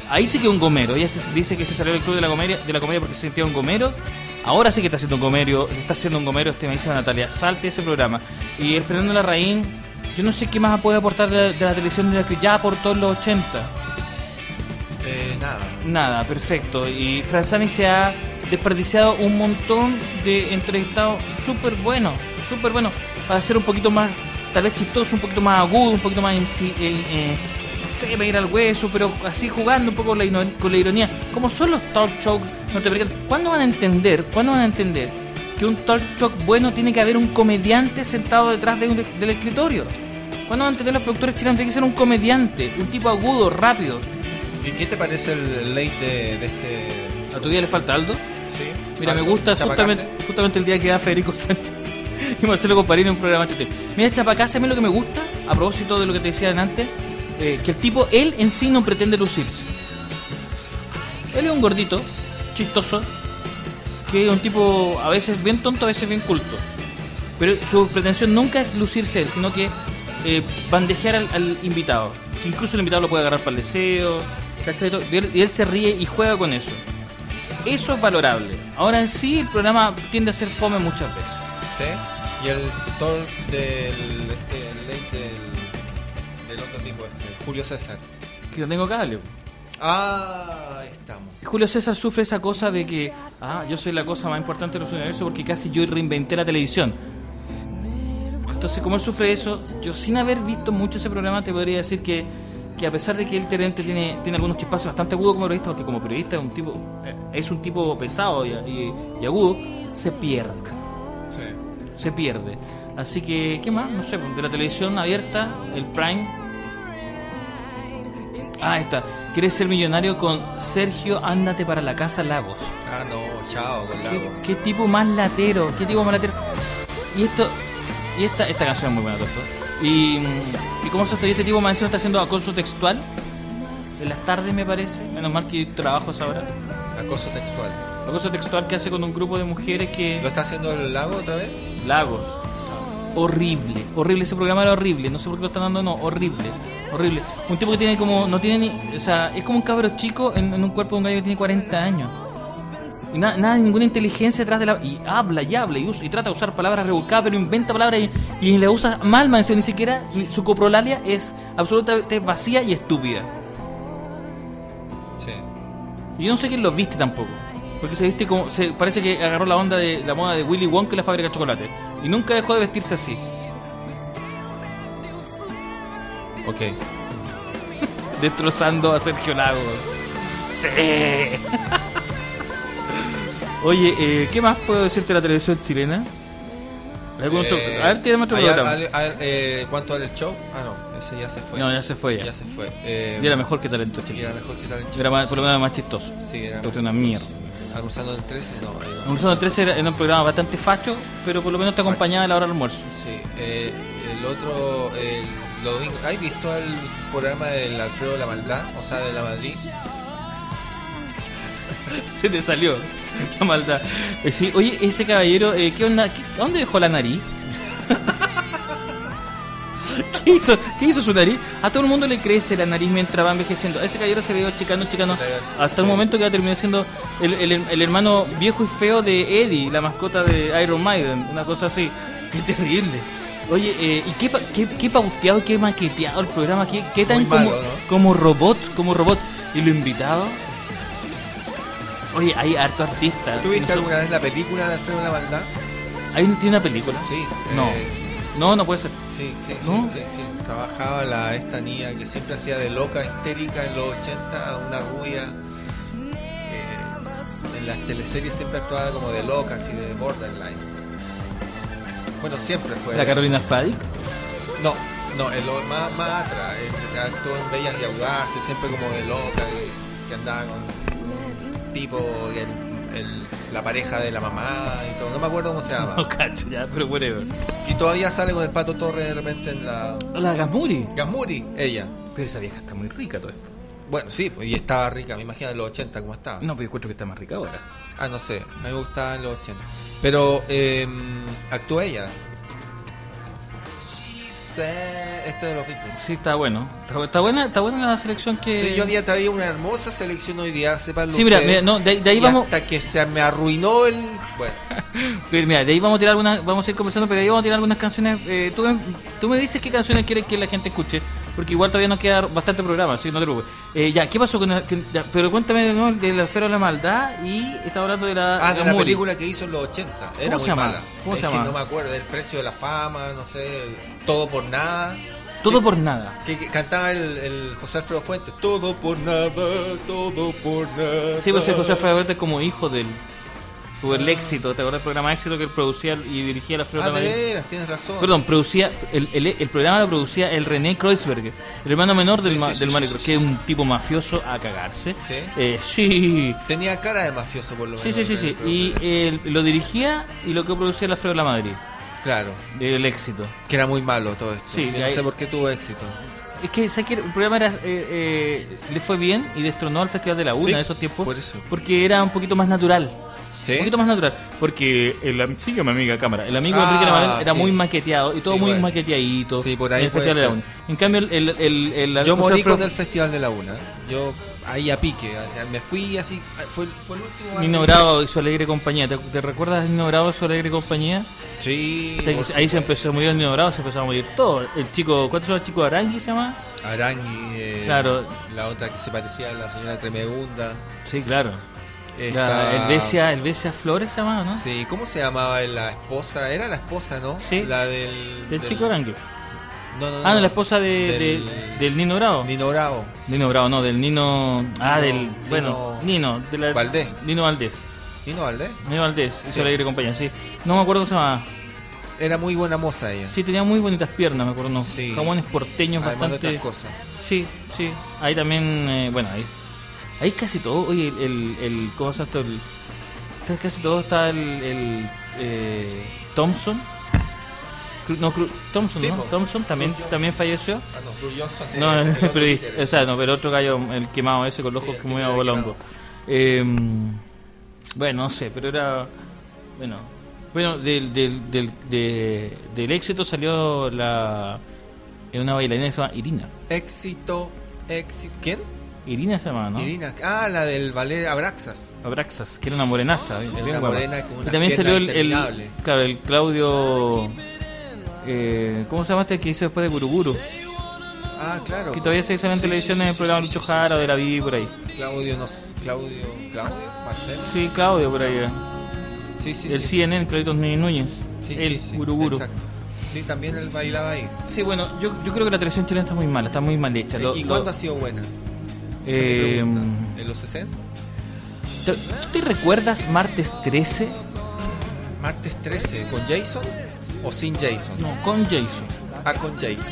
ahí sí que un gomero. Ella se, dice que se salió del club de la comedia, de la comedia porque se sentía un gomero. Ahora sí que está haciendo un gomero, está haciendo un gomero, este me dice Natalia, salte ese programa. Y el Fernando Larraín, yo no sé qué más puede aportar de, de la televisión de la que ya aportó en los ochenta.
Eh, nada.
Nada, perfecto. Y Franzani se ha desperdiciado un montón de entrevistados súper buenos, súper buenos, para ser un poquito más, tal vez chistoso, un poquito más agudo, un poquito más, eh, eh, no sé, para ir al hueso, pero así jugando un poco con la, ino- con la ironía. Como son los talk shows norteamericanos. ¿Cuándo van a entender, cuándo van a entender que un talk show bueno tiene que haber un comediante sentado detrás de un, del escritorio? ¿Cuándo van a entender los productores chilenos? Tiene que ser un comediante, un tipo agudo, rápido.
¿Y qué te parece el late de, de este...?
¿A tu día le falta Aldo?
Sí.
Mira, me
Aldo,
gusta
Chapacase.
justamente, justamente el día que da Federico Sánchez y Marcelo Comparini en un programa H T. Mira, Chapacase, a mí lo que me gusta, a propósito de lo que te decía antes, eh, que el tipo, él en sí no pretende lucirse. Él es un gordito, chistoso, que es un tipo a veces bien tonto, a veces bien culto. Pero su pretensión nunca es lucirse él, sino que eh, bandejear al, al invitado. Que incluso el invitado lo puede agarrar para el deseo, ¿cachai? Y él, y él se ríe y juega con eso. Eso es valorable. Ahora en sí el programa tiende a ser fome muchas veces.
Sí. Y el talk del... Este, el late del... Del otro tipo este, Julio César.
Que no tengo cable.
Ah, ahí estamos.
Y Julio César sufre esa cosa de que, ah, yo soy la cosa más importante de los universos porque casi yo reinventé la televisión. Entonces, como él sufre eso, yo sin haber visto mucho ese programa te podría decir que, que a pesar de que él tiene, tiene, tiene algunos chispazos bastante agudos como periodista, porque como periodista es un tipo, es un tipo pesado y, y, y agudo, se pierde.
Sí.
Se pierde. Así que, ¿qué más? No sé, de la televisión abierta, el Prime. Ah, ahí está. ¿Quieres ser millonario con Sergio Ándate para la Casa Lagos?
Ah, no, chao, con
¿Qué,
Lago.
qué tipo más latero? ¿Qué tipo más latero? Y esto, y esta, esta canción es muy buena, todo esto. Y, y cómo se estoy, este tipo más encima está haciendo acoso textual en las tardes, me parece. Menos mal que trabajo a esa hora.
Acoso textual.
Acoso textual que hace con un grupo de mujeres que...
¿Lo está haciendo el Lago otra vez?
Lagos. Horrible, horrible, ese programa era horrible, no sé por qué lo están dando, no, horrible, horrible. Un tipo que tiene como, no tiene ni, o sea, es como un cabro chico en, en un cuerpo de un gallo que tiene cuarenta años. Y na, nada, ninguna inteligencia detrás de la... Y habla y habla y, usa, y trata de usar palabras rebuscadas, pero inventa palabras y, y le usa mal, man, ni siquiera su coprolalia es absolutamente vacía y estúpida.
Sí.
Y yo no sé quién lo viste tampoco. Porque se viste como, se parece que agarró la onda de la moda de Willy Wonka y la fábrica de chocolate. Y nunca dejó de vestirse así.
Ok.
Destrozando a Sergio Lagos. Sí. Oye, eh, ¿qué más puedo decirte de la televisión chilena? ¿Algún otro?
Eh,
A ver, tiene otro
hay-
programa.
hay- hay- eh, ¿Cuánto vale el show? Ah, no, ese ya se fue.
No, ya se fue ya.
Ya se fue. Eh,
Y era mejor que Talento
y
Chileno.
era mejor que tal el
Era más, por lo menos más chistoso.
Sí, era
Esto es una mierda.
Almorzando en el trece, no. ahí no.
Almorzando trece era, era un programa bastante facho, pero por lo menos te acompañaba a la hora del almuerzo.
Sí, eh, el otro, el domingo. ¿Has visto el programa del Alfredo de la Maldad? O sea, de la Madrid.
Se te salió la maldad. Eh, sí, oye, ese caballero, eh, ¿qué onda? ¿Qué- ¿Dónde dejó la nariz? ¿Qué hizo, ¿Qué hizo su nariz? A todo el mundo le crece la nariz mientras va envejeciendo. A ese caballero se le iba achicando, achicando,
Se le iba-
hasta
sí.
el momento que va a terminar siendo el, el, el hermano viejo y feo de Eddie, la mascota de Iron Maiden, una cosa así. Qué terrible. Oye, eh, ¿y qué, pa- qué, qué pauteado, qué maqueteado el programa? ¿Qué, qué tan
Muy
como,
malo, ¿no?
como robot, como robot? ¿Y lo invitado? Oye, hay harto artista.
¿Tú viste
No sé-
alguna vez la película de Alfredo de la Maldad?
¿Hay un- ¿Tiene una película?
Sí.
No.
eh, sí.
No, no puede ser.
Sí, sí,
¿No?
sí, sí, sí. Trabajaba la, esta niña que siempre hacía de loca histérica en los ochenta, una rubia. Eh, en las teleseries siempre actuaba como de loca, así de borderline. Bueno, siempre fue.
¿La Carolina Fadik?
No, no, en lo, más, más atrás. eh, Actuó en Bellas y Audaces, siempre como de loca, que, que andaba con un tipo, el, el- la pareja de la mamá y todo. No me acuerdo cómo se llama.
No cacho ya, pero whatever.
Y todavía sale con el Pato Torre de repente en la.
La Gasmuri.
Gasmuri, ella.
Pero esa vieja está muy rica todo esto.
Bueno, sí, pues, y estaba rica, me imagino en los ochenta cómo estaba.
No, pero yo encuentro que está más rica ahora.
Ah, no sé, a mí me gustaba en los ochenta. Pero eh, actuó ella. sé, este de los Beatles.
Sí, está bueno. Está, está buena, está buena la selección que.
Sí, yo había traído una hermosa selección hoy día, sepan
Sí, mira,
ustedes.
mira, no, de, de ahí
Y
vamos.
hasta que se me arruinó el... Bueno,
Pero mira, de ahí vamos a tirar algunas, vamos a ir conversando, pero de ahí vamos a tirar algunas canciones. Eh, tú, me, tú me dices qué canciones quieres que la gente escuche, porque igual todavía nos queda bastante programa, así que no te preocupes. Eh, ya, ¿qué pasó con el, que- ya, pero cuéntame ¿no? de la esfera de la maldad y estaba hablando de la,
ah, de la
Moody.
película que hizo en los ochenta. Era
¿Cómo
muy
se llama?
mala.
¿Cómo
es
se
que
llama?
no me acuerdo, El precio de la fama, no sé, Todo por nada.
Todo por nada.
Que, que cantaba el, el José Alfredo Fuentes. Todo por nada, todo por nada.
Sí, pues el José Alfredo Fuentes como hijo del tuvo el éxito, ¿te acuerdas del programa Éxito que él producía y dirigía la
Ah,
Flora
de
María?
veras, tienes razón.
Perdón, producía el, el, el programa lo producía el René Kreuzberger, el hermano menor del,
Sí,
ma-
sí, sí,
del
sí,
Mario
sí,
Kreuz,
sí.
que es un tipo mafioso a cagarse.
¿Sí?
Eh, sí.
Tenía cara de mafioso por lo menos.
Sí, sí, sí, sí.
Pero-
Y él lo dirigía y lo que producía la Flor de la Madrid,
Claro,
el éxito.
que era muy malo todo esto.
Sí,
Yo no
ahí-
sé por qué tuvo éxito.
Es que, ¿sabes qué? El programa era, eh, eh, le fue bien y destronó al Festival de la Una
Sí,
de esos tiempos.
por eso.
Porque era un poquito más natural.
¿Sí?
Un poquito más natural. Porque el am- sí, mi amiga cámara. El amigo
Ah,
Enrique Lamadrid era
sí.
muy maqueteado y todo
Sí,
muy
bueno.
maqueteadito.
Sí, por ahí
en el
puede
Festival de la
ser.
Una. En cambio, el. el, el, el- el
Yo
José
morí
Alfredo-
con el Festival de la Una. Yo ahí a pique. O sea, me fui así. Fue, fue el último año.
Nino Bravo y su alegre compañía. ¿Te, te recuerdas de Nino Bravo y su alegre compañía?
Sí.
O sea,
por
que ahí se
supuesto.
empezó a morir el Nino Bravo, se empezó a morir todo. El chico, ¿cuántos son los chicos? Arangui se llama.
Arangui. eh,
Claro.
La otra que se parecía a la señora Tremebunda.
Sí, claro.
Esta-
La, el Besia, el Besia Flores se llamaba, ¿no?
Sí, ¿cómo se llamaba la esposa? Era la esposa, ¿no?
Sí.
La del.
Del chico Arangui.
No, no, no.
Ah, no, la esposa de,
Del-
de- del Nino Bravo.
Nino Bravo.
Nino Bravo, no, del Nino. Ah,
Nino-
del. Bueno,
Nino-
Nino. De la,
Valdés.
Nino Valdés.
Nino Valdés.
Nino Valdés, y
Sí.
su alegre compañía, sí. No me acuerdo cómo se llamaba.
Era muy buena moza ella.
Sí, tenía muy bonitas piernas, me acuerdo, unos
Sí.
jamones porteños
Además
bastante.
de otras cosas.
Sí, sí. Ahí también, eh, bueno, ahí. Ahí casi todo, oye, el. el, el ¿Cómo se llama esto? El, está casi todo está el. el eh, Thompson. Cru- No, Cru- Thompson,
Sí,
¿no?
po.
Thompson también,
Cruz
también falleció.
Ah, no, Drew Johnson.
No,
eh,
el,
otro
periodista,
Peter.
o sea, no, pero otro gallo, el quemado ese con los
Sí,
ojos
el
como
que
medio
tiene
bolongo.
quemado.
Eh, bueno, no sé, pero era. Bueno, bueno del, del, del, de- del éxito salió la. Una bailarina que se llama Irina.
Éxito, éxito. ¿Quién?
Irina se llama, ¿no?
Irina. Ah, la del ballet Abraxas.
Abraxas, que era una morenaza. bien-
Era
bien
una
guapa.
morena con
Y
unas
también salió el,
piernas
el-
interminables.
claro, el Claudio. Eh, ¿Cómo se llama este que hizo después de Guruguru?
Ah, claro.
Que todavía se hizo en
Sí,
televisión
sí,
en
sí,
el programa
sí,
Lucho
sí,
Jara
sí,
o de la Vivi por ahí.
Claudio, no sé, Claudio, Claudio, Marcelo.
Sí, Claudio por ahí. eh.
Sí, sí,
El
sí.
C N N, Claudio Núñez.
Sí,
el
sí, sí,
Guruguru.
exacto. Sí, también él bailaba ahí.
Sí, bueno, yo, yo creo que la televisión chilena está muy mala, está muy mal hecha. Lo-
¿Y
lo-
cuándo ha sido buena? Esa es mi
Eh,
pregunta. ¿En los sesenta?
¿Te- ¿Tú te recuerdas Martes trece?
¿Martes trece? ¿Con Jason o sin Jason?
No, con Jason.
Ah, con Jason.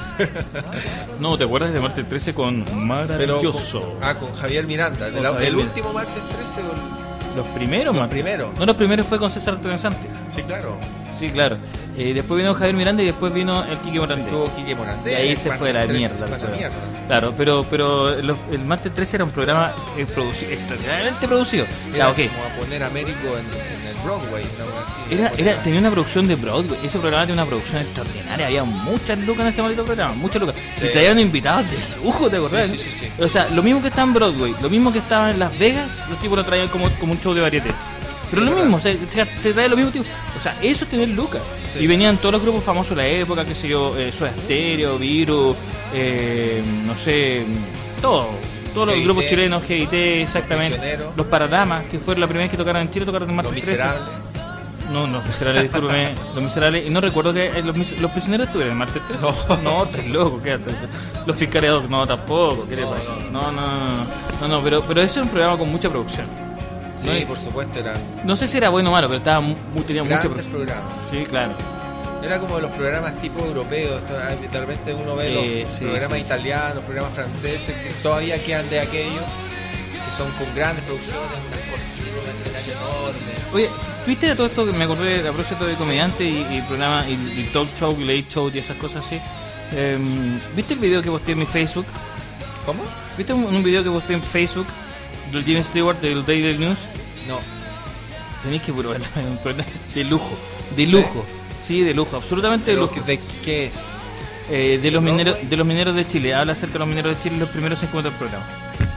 No, ¿te acuerdas de Martes trece con
Pero
Maravilloso?
con, ah, con Javier Miranda.
Con
¿El,
Javier
el
Miranda.
último martes trece o el-
¿Los primeros,
Los
Martes?
primeros.
No, los primeros fue con César Antonio Santos.
Sí, claro.
Sí, claro. Eh, después vino Javier Miranda y después vino el Quique Morandé.
Estuvo Quique Morandé.
Y ahí
el
se
martes
fue a la
trece
mierda.
se fue a la
pero-
mierda.
Claro, pero pero los- el Martes trece era un programa eh, producido, extraordinariamente producido.
Era
Claro, ok.
como a poner a Américo en, en el Broadway. Una cosa así.
Era,
Poner
era,
a-
tenía una producción de Broadway. Ese programa tenía una producción extraordinaria. Había muchas lucas en ese maldito programa. Muchas lucas.
Sí.
Y traían invitados de lujo, ¿te acordás?
Sí, sí, sí, sí.
O sea, lo mismo que estaba en Broadway, lo mismo que estaba en Las Vegas, los tipos lo traían como, como un show de varieté. Pero
Sí,
lo
verdad.
mismo, o sea, o sea, te trae lo mismo tipo. O sea, eso es tener lucas.
Sí.
Y venían todos los grupos famosos de la época, qué sé yo, eh, Soda Stereo, Virus, eh, no sé, todo. Todos los
G I T,
grupos chilenos, G I T, exactamente.
Prisioneros.
Los Paradamas, que fue la primera vez que tocaron en Chile, tocaron en
Los
Martes trece.
Miserables.
No, los miserables, discúlpeme, los miserables. Y no recuerdo que eh, los, mis- los prisioneros estuvieron en Martes trece.
No.
no estás loco, quédate. Los fiscales, no, tampoco, ¿qué le
No,
pasa?
no.
No, no, no, no, no, no, pero, pero ese es un programa con mucha producción.
Sí,
No, y-
por supuesto, eran
No sé si era bueno o malo, pero estaba mu- tenía mucha
grandes
producción.
programas.
Sí, claro.
Era como los programas tipo europeos. esto, ah, De repente uno ve
Eh,
los
sí,
programas
sí, sí.
italianos, programas franceses que todavía quedan de aquellos, que son con grandes producciones, unas cortinas, un escenario enorme.
Oye, ¿viste de todo esto que me acordé de a propósito de comediante y, y programa y, y talk show, y late show y esas cosas así? Em, ¿Viste el video que posté en mi Facebook?
¿Cómo?
¿Viste un, un video que posté en Facebook del Jimmy Stewart del Daily News?
No.
Tenéis que puro verlo, es un programa de lujo, de lujo, sí, de lujo, absolutamente de
Pero,
lujo.
¿de qué es?
Eh, de los
¿Broadway?
mineros de los mineros de Chile. Habla acerca de los mineros de Chile en los primeros cinco minutos del programa.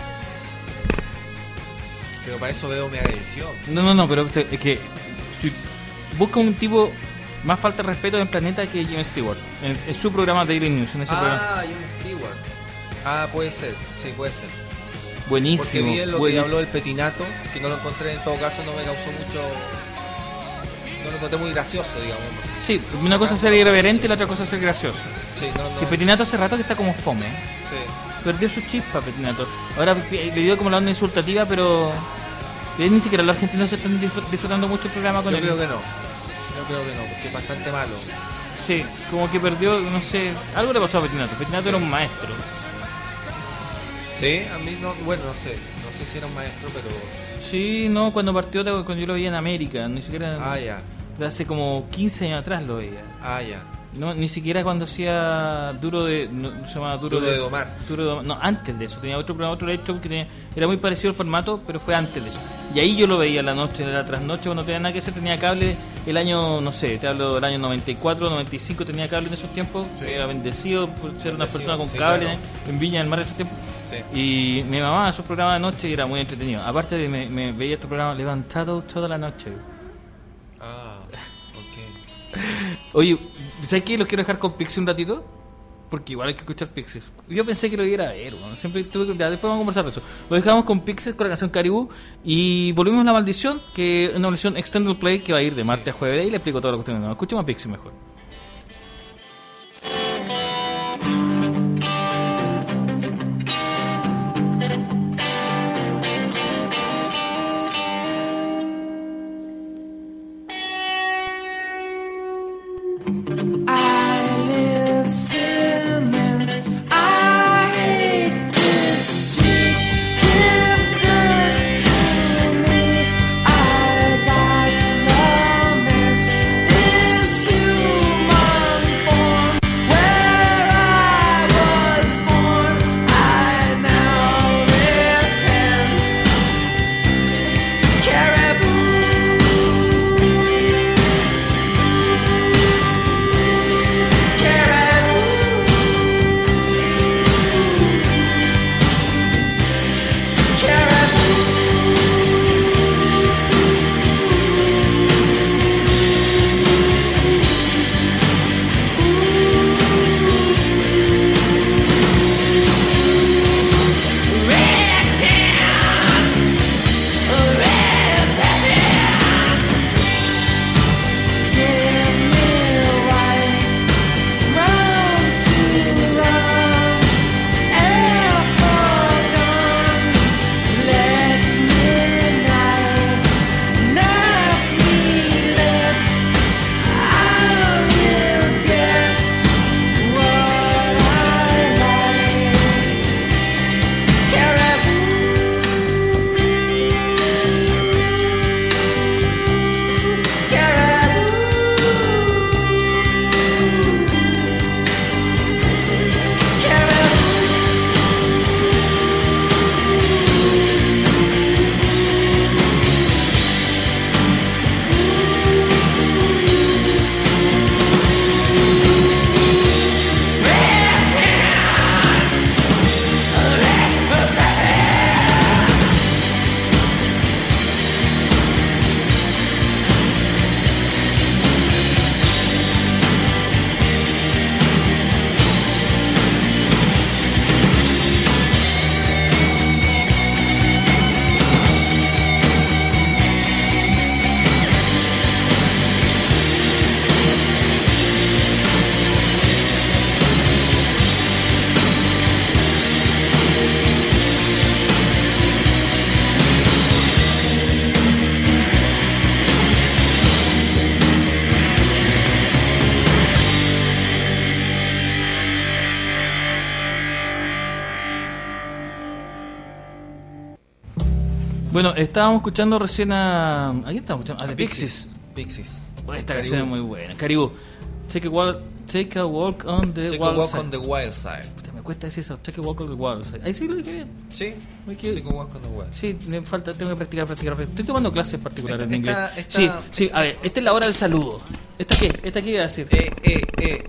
Pero para eso veo Mega Edición.
No, no, no, pero te- es que si busca un tipo más falta de respeto en el planeta que Jon Stewart. En, en su programa Daily News, en ese programa.
Ah, Jon Stewart. Ah, puede ser, sí, puede ser. Porque
Buenísimo.
vi en lo que
buenísimo.
habló del petinato, que no lo encontré, en todo caso no me causó mucho... No lo encontré muy gracioso, digamos.
Sí, una cosa es ser irreverente y la otra cosa es ser gracioso.
Sí, no, no.
Si Petinato hace rato que está como fome, ¿eh?
Sí.
Perdió su chispa, Petinato. Ahora le dio como la onda insultativa, pero eh, ni siquiera los argentinos se están disfrut- disfrutando mucho el programa con
Yo
él.
creo que no. Yo creo que no, porque es bastante malo.
Sí, como que perdió, no sé, algo le pasó a Petinato. Petinato
Sí.
era un maestro.
Sí, a mí no, bueno, no sé, no sé si era un maestro, pero...
Sí, no, cuando partió, cuando yo lo veía en América, ni siquiera
Ah, ya,
de hace como quince años atrás lo veía.
ah, ya.
No, ni siquiera cuando hacía Duro de... No, se llamaba Duro,
Duro de Domar.
Duro de Domar. No, antes de eso. Tenía otro programa, otro hecho que tenía, era muy parecido al formato, pero fue antes de eso. Y ahí yo lo veía la noche, la trasnoche, cuando no tenía nada que hacer, tenía cable el año, no sé, te hablo del año noventa y cuatro, noventa y cinco, tenía cable en esos tiempos.
Sí.
Era bendecido por ser una
Bendecido,
persona con
sí,
cable
claro.
en Viña del Mar en esos tiempos.
Sí.
Y me mamaba esos programas de noche y era muy entretenido. Aparte de me, me veía estos programas levantados toda la noche.
Ah, ok.
Oye, ¿sabes qué? Los quiero dejar con Pixie un ratito. Porque igual hay que escuchar Pixies. Yo pensé que lo iba a ver, bueno. Siempre tuve que... ya, después vamos a conversar de eso. Lo dejamos con Pixies, con la canción Caribú. Y volvimos a La Maldición, que es una versión Extended Play que va a ir de martes a jueves. Y le explico todo lo que ustedes no. Escuchemos a Pixies mejor.
I live cement. I hate this street. Give dirt to me. I got lament this human form where I was born. I now repent. Caribou.
Bueno, estábamos escuchando recién a... ¿A quién estábamos escuchando? A The Pixies.
Pixies.
Esta
Caribú.
canción es muy buena. Caribú. Take a walk, take a walk on the
Take a
wild
walk
side.
on the wild side.
Puta, me cuesta decir eso. Take a walk on the wild side. Ahí sí lo dije bien.
Sí,
Hay que-
Take a walk on the wild side.
Sí, me falta, tengo que practicar, practicar, practicar. Estoy tomando clases particulares
Esta-
de inglés.
esta- esta-
sí, sí, a ver, esta es la hora del saludo. ¿Esta qué? ¿Esta qué iba a decir?
Eh, eh, eh.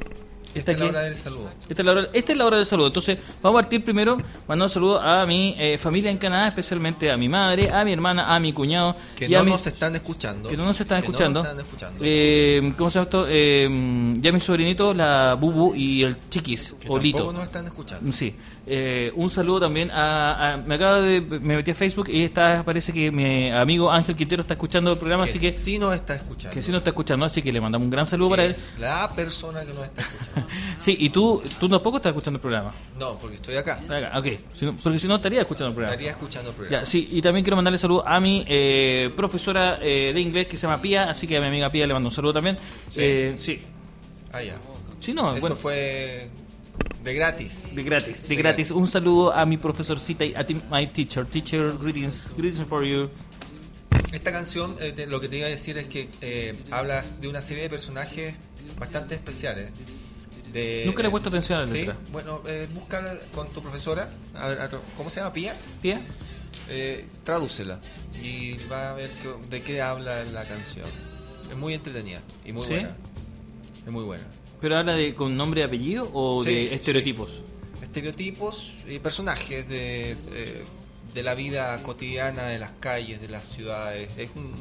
Está
Esta es la
aquí.
hora del saludo.
Esta es la hora, esta es la hora del saludo. Entonces, vamos a partir primero mandando un saludo a mi eh, familia en Canadá, especialmente a mi madre, a mi hermana, a mi cuñado.
Que
y a
no
mi-
nos están escuchando.
que no nos están
Que no
escuchando.
nos están escuchando.
Eh, ¿Cómo se llama esto? Eh, ya mis sobrinitos, la Bubu y el Chiquis,
que
o Lito.
tampoco nos están escuchando.
Sí. Eh, un saludo también a, a- me acabo de me metí a Facebook y está parece que mi amigo Ángel Quintero está escuchando el programa,
Que
así que
sí nos está escuchando.
que sí nos está escuchando, así que le mandamos un gran saludo para él.
Es la persona que nos está escuchando.
Sí, y tú tú tampoco estás escuchando el programa.
No, porque estoy acá.
Acá, ok. Si no- porque si no estaría escuchando el programa.
Estaría escuchando el programa.
Ya, sí, y también quiero mandarle saludo a mi eh, profesora eh, de inglés que se llama Pía, así que a mi amiga Pía le mando un saludo también.
Sí.
Eh, sí.
Ah, ya.
Sí, no,
Eso
bueno,
fue de gratis.
de gratis, de
de
gratis.
gratis.
Un saludo a mi profesorcita y a ti- my teacher, teacher, greetings, greetings for you.
Esta canción, eh, te- lo que te iba a decir es que eh, hablas de una serie de personajes bastante especiales. De,
Nunca le he puesto atención a la
¿sí?
letra.
Bueno, eh, búscala con tu profesora. A ver, a tra- ¿cómo se llama? ¿Pía?
Pía.
Eh, tradúcela y va a ver qué- de qué habla la canción. Es muy entretenida y muy
¿Sí?
buena. Es muy buena.
¿Pero habla de con nombre y apellido o
Sí,
de
sí.
estereotipos?
Estereotipos y personajes de, eh, de la vida cotidiana de las calles, de las ciudades. Es un-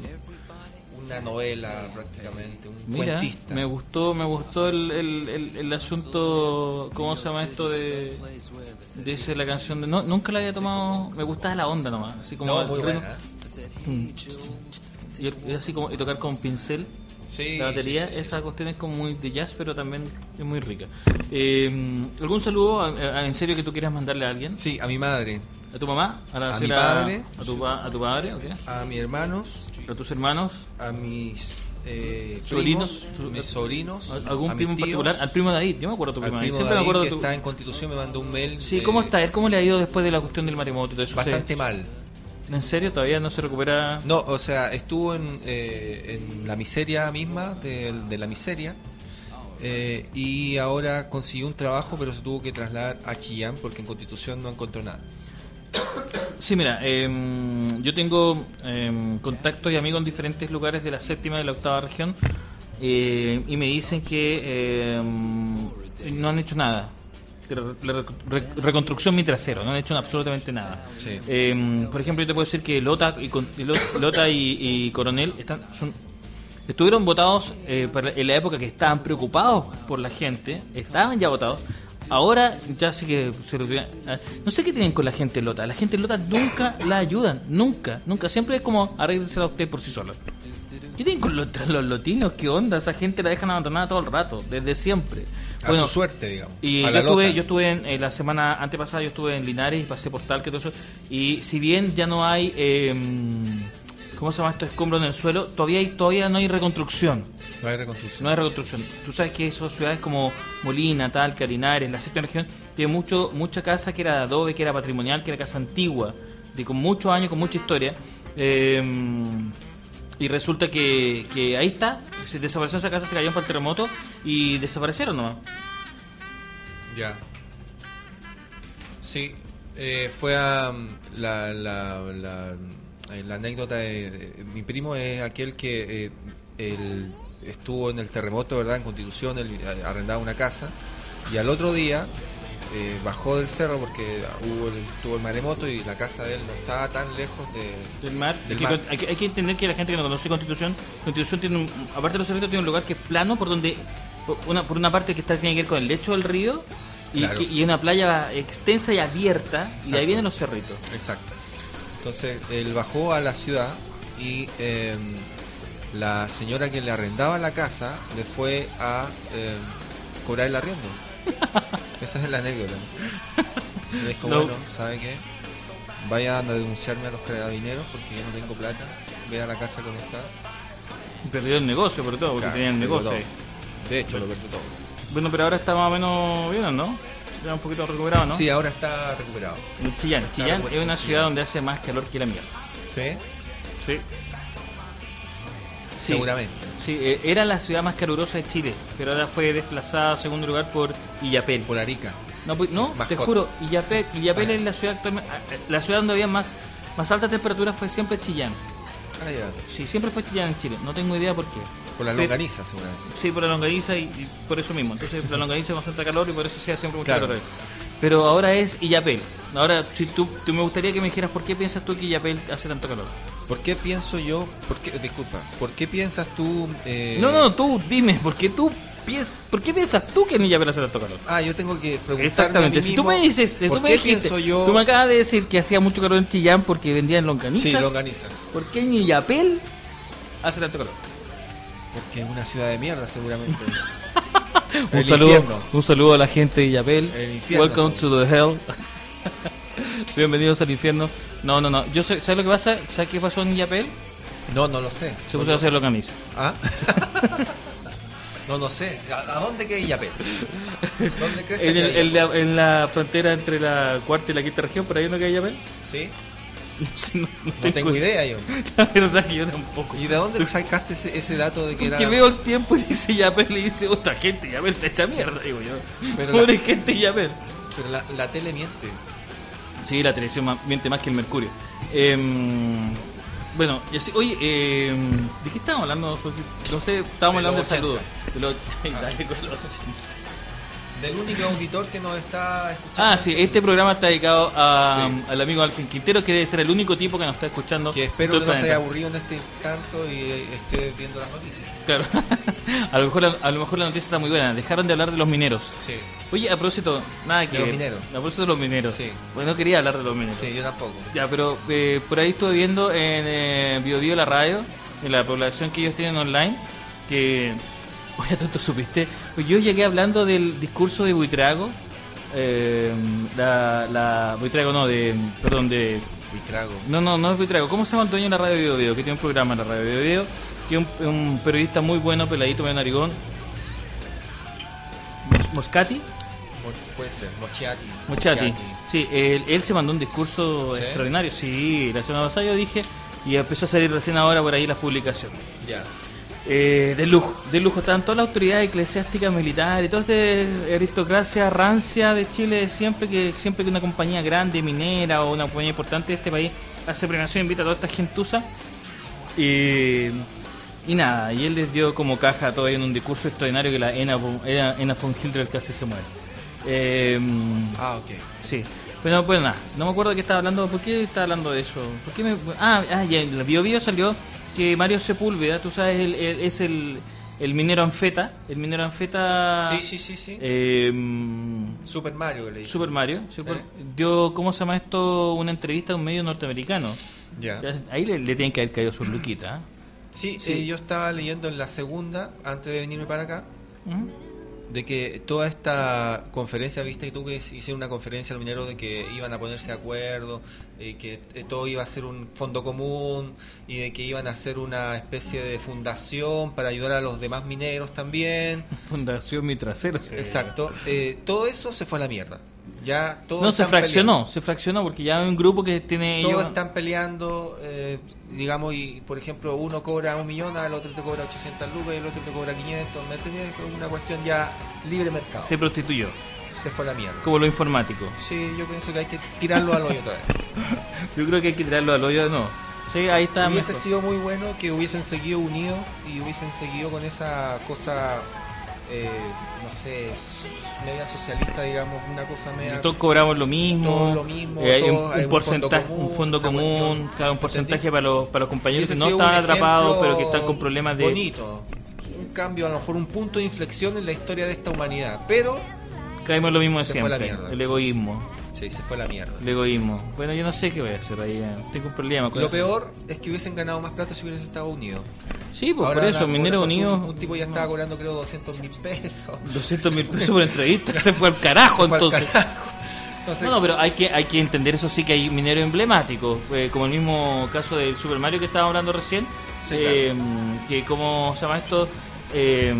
una novela prácticamente, un
Mira,
cuentista.
me gustó, me gustó el, el, el, el asunto, ¿cómo se llama esto de, de ese, la canción? De, no, nunca la había tomado, me gustaba la onda nomás, así como
No,
el
muy
ritmo.
buena.
Mm. Y, el- y así como y tocar con pincel
Sí,
la batería,
sí, sí, sí.
esa cuestión es como muy de jazz, pero también es muy rica. Eh, ¿Algún saludo a- a- en serio que tú quieras mandarle a alguien?
Sí, a mi madre,
¿A tu mamá? ¿A, la
A mi
señora-
padre.
¿A tu, pa- a tu padre? ok.
a mis hermanos,
¿A tus hermanos?
a mis eh,
Sobrinos.
primos, mis sobrinos,
¿A- ¿Algún
a
primo en
mis tíos,
particular? Al primo David, yo me acuerdo de tu
al
primo David.
primo
Siempre me
David,
acuerdo
que
de tu...
está en Constitución, me mandó un mail.
Sí,
eh,
¿cómo está él? ¿Cómo le ha ido después de la cuestión del maremoto y todo eso?
Bastante mal.
¿Se- ¿En serio? ¿Todavía no se recupera?
No, o sea, estuvo en, eh, en la miseria misma, de, de la miseria, eh, y ahora consiguió un trabajo, pero se tuvo que trasladar a Chillán porque en Constitución no encontró nada.
Sí, mira, em, yo tengo em, contactos y amigos en diferentes lugares de la séptima y la octava región eh, y me dicen que em, no han hecho nada. De re- re- re- reconstrucción mientras cero, no han hecho absolutamente nada.
Sí.
Em, por ejemplo, yo te puedo decir que Lota y, Con- y Lo- Lota y, y Coronel están, son, estuvieron votados eh, para- en la época que estaban preocupados por la gente, estaban ya votados. Ahora ya sí que se lo tuvieran- ah, no sé qué tienen con la gente Lota. La gente Lota nunca la ayudan, nunca, nunca. Siempre es como arréglensela usted por sí solo. ¿Qué tienen con los, los lotinos? ¿Qué onda? Esa gente la dejan abandonada todo el rato, desde siempre.
A su suerte, digamos.
Y
a
yo
la
estuve,
lota.
yo estuve en, en la semana antepasada, yo estuve en Linares y pasé por Talca y todo eso. Y si bien ya no hay, eh, ¿cómo se llama esto? Escombros en el suelo, todavía hay, todavía no hay reconstrucción.
No hay reconstrucción.
No hay reconstrucción. Tú sabes que esas ciudades como Molina, Talca, Linares, la séptima región, tiene mucho, mucha casa que era de adobe, que era patrimonial, que era casa antigua, de con muchos años, con mucha historia. Eh, y resulta que, que ahí está, se desapareció esa casa, se cayó por el terremoto y desaparecieron nomás.
Ya. Sí, eh, fue a mm, la, la, la, eh, la anécdota de, de- mi primo es aquel que eh, él estuvo en el terremoto, ¿verdad? En Constitución, él eh, arrendaba una casa y al otro día eh, bajó del cerro porque hubo el, tuvo el maremoto y la casa de él no estaba tan lejos de...
Del mar.
Del
Hay,
mar.
que, hay, que, hay que entender que la gente que no conoce Constitución, Constitución tiene un, aparte de los cerritos, tiene un lugar que es plano por donde, por una, por una parte que está tiene que ver con el lecho del río y,
Claro.
que- y una playa extensa y abierta y
Exacto.
ahí vienen los cerritos.
Exacto. Entonces él bajó a la ciudad y eh, la señora que le arrendaba la casa le fue a eh, cobrar el arriendo. Esa es la anécdota. Le dijo,
No.
bueno, ¿sabe qué? Vaya a denunciarme a los carabineros porque yo no tengo plata. Ve a la casa como está.
Perdió el negocio, por todo, porque
Claro,
tenían
perdió
negocio.
todo.
ahí.
De hecho, lo perdió todo.
Bueno, pero ahora está más o menos bien, ¿no? Ya un poquito recuperado, ¿no?
Sí, ahora está recuperado.
En Chillán. Chillán
recuperado.
es una ciudad donde hace más calor que la mierda.
¿Sí?
Sí. Sí.
Seguramente.
Sí, eh, era la ciudad más calurosa de Chile, pero ahora fue desplazada a segundo lugar por Illapel.
Por Arica.
No, pues, no te
Mascota.
juro, Illapel, Illapel es la ciudad actualmente, la ciudad donde había más, más alta temperatura fue siempre Chillán.
Ah, ya.
Sí, siempre fue Chillán en Chile. No tengo idea por qué.
Por la
Pero-
longaniza, seguramente.
Sí, por la longaniza y, y por eso mismo. Entonces la longaniza concentra calor y por eso se hace siempre mucho
Claro.
calor. Pero ahora es Illapel. Ahora, si tú, tú me gustaría que me dijeras por qué piensas tú que Illapel hace tanto calor.
¿Por qué pienso yo? ¿Por qué, disculpa, ¿por qué piensas tú? eh,
No, no, tú dime, ¿por qué tú piensas, ¿por qué piensas tú que en Illapel hace tanto calor?
Ah, yo tengo que preguntarme
Exactamente,
a mí
si tú
mismo,
me dices, si
¿por
tú me
qué
dijiste,
pienso yo?
tú me acabas de decir que hacía mucho calor en Chillán porque vendían longanizas.
Sí, longaniza.
¿Por qué en Illapel hace tanto calor?
Porque es una ciudad de mierda, seguramente.
Un
El
saludo,
infierno.
un saludo a la gente de Illapel.
El infierno,
Welcome to the hell. Bienvenidos al infierno. No, no, no. Yo sé, ¿sabes lo que pasa? ¿Sabes qué pasó en Illapel?
No, no lo sé.
Se puso a hacer longaniza.
¿Ah? No, no sé. ¿A, a dónde queda Illapel? ¿Dónde crees que
En, el-
queda
en la, en la frontera entre la cuarta y la quinta región, por ahí no queda Illapel.
¿Sí?
No, sé, no, no
No tengo idea yo.
La verdad que yo tampoco.
¿Y de dónde sacaste ese, ese dato de que era...?
Que veo el tiempo y dice Illapel y dice, otra gente Illapel está hecha mierda, digo yo.
Pero
Pobre
la-
gente Illapel.
Pero la, la tele miente.
Sí, la televisión ma- miente más que el mercurio. Em, bueno, y así, oye, em, ¿de qué estábamos hablando? Porque, no sé, estábamos
De
hablando de
los
salud.
ochenta.
De los- Ay, dale con los ochenta.
Del único auditor que nos está escuchando.
Ah, sí, este programa está dedicado a,
Sí.
al amigo Ángel Quintero, que debe ser el único tipo que nos está escuchando.
Que espero
todo
que
el
no se haya
planeta.
aburrido en este instante y eh, esté viendo las noticias.
Claro. a, lo mejor, la- a lo mejor la noticia está muy buena. Dejaron de hablar de los mineros.
Sí.
Oye, a propósito, nada que
los
ver.
mineros.
A propósito de los mineros.
Sí.
Pues no quería hablar de los mineros.
Sí, yo tampoco.
Ya, pero eh, por ahí estuve viendo en eh, Bio Bio la radio, en la población que ellos tienen online, que... Oye, tanto supiste. Yo llegué hablando del discurso de Buitrago. Eh, la, la... Buitrago no, de... Perdón, de...
Buitrago.
No, no, no es Buitrago. ¿Cómo se llama el dueño de la radio Bio Bio? Que tiene un programa en la radio Bio Bio. Que es un, un periodista muy bueno, peladito, medio narigón. Mos- Moscati.
Mo- Puede ser, Mochiati.
Mochati. Sí, él, él se mandó un discurso
¿Sí?
extraordinario. Sí, la semana pasada yo dije. Y empezó a salir recién ahora por ahí las publicaciones.
Ya.
Eh, de lujo, de lujo. Estaban todas las autoridades eclesiásticas, militares, toda esta aristocracia rancia de Chile de siempre, que siempre que una compañía grande, minera o una compañía importante de este país hace premiación, invita a toda esta gentuza. Y, y nada, y él les dio como caja todo en un discurso extraordinario que la Ena, von- Ena, Ena von Hildreth casi se muere. Eh,
Ah, ok.
Sí, pero pues nada, no me acuerdo de qué estaba hablando, ¿por qué estaba hablando de eso? ¿Por qué me... Ah, ah, ya, en el Bio Bio salió que Mario Sepúlveda, tú sabes, el- el- es el, el minero Anfeta, el minero Anfeta...
Sí, sí, sí, sí.
eh,
Super Mario que le dice.
Super Mario, Super-
Eh.
dio, ¿cómo se llama esto? Una entrevista a un medio norteamericano.
Ya.
Ya, ahí le, le tienen que haber caído sus luquitas. ¿eh?
Sí,
Sí.
eh, yo estaba leyendo en la segunda, antes de venirme para acá,
¿Mm?
de que toda esta conferencia, viste, y tú que hicieron una conferencia al minero de que iban a ponerse de acuerdo, eh, que eh, todo iba a ser un fondo común y de que iban a hacer una especie de fundación para ayudar a los demás mineros también.
Fundación Mi Trasero. sí.
Exacto. Eh, todo eso se fue a la mierda. Ya todos
No, se
están
fraccionó,
peleando.
se fraccionó porque ya hay un grupo que tiene...
Todos
ellos-
están peleando, eh, digamos, y por ejemplo, uno cobra un millón, el otro te cobra ochocientas lucas y el otro te cobra quinientos. ¿Me entiendes? Es una cuestión ya libre mercado.
se prostituyó,
Se fue a la mierda.
como lo informático.
Sí, yo pienso que hay que tirarlo al hoyo otra vez.
Yo creo que hay que tirarlo al hoyo, no. Sí, ahí está.
Hubiese
mejor.
sido muy bueno que hubiesen seguido unidos y hubiesen seguido con esa cosa, eh, no sé, media socialista, digamos, una cosa media...
Todos cobramos lo mismo.
Todos lo mismo,
eh, hay un,
todos hay
un
un
porcentaje,
fondo común,
un fondo
una
común,
cuestión,
claro, un porcentaje
¿entendí?
para los, para los compañeros que
Hubiese
no
sido
estaban
un
atrapados,
ejemplo
pero que están con problemas de.
bonito. Un cambio, a lo mejor un punto de inflexión en la historia de esta humanidad, pero
Caemos en lo mismo de
Se fue la
siempre.
mierda.
El egoísmo.
sí, se fue a la mierda.
El egoísmo. Bueno, yo no sé qué voy a hacer ahí. eh. Tengo un problema con
Lo
eso.
peor es que hubiesen ganado más plata si hubiesen estado unidos.
Sí, pues
Ahora
por eso,
van a
Minero
cobrar-
Unido.
Un, un tipo ya estaba cobrando, creo, doscientos mil pesos.
doscientos mil pesos por entrevista. Se fue al carajo,
Se fue al
entonces.
carajo. Entonces,
No, no, pero hay que hay que entender eso sí que hay minero emblemático, eh, como el mismo caso del Super Mario que estábamos hablando recién,
Sí,
eh, que como se llama esto, eh,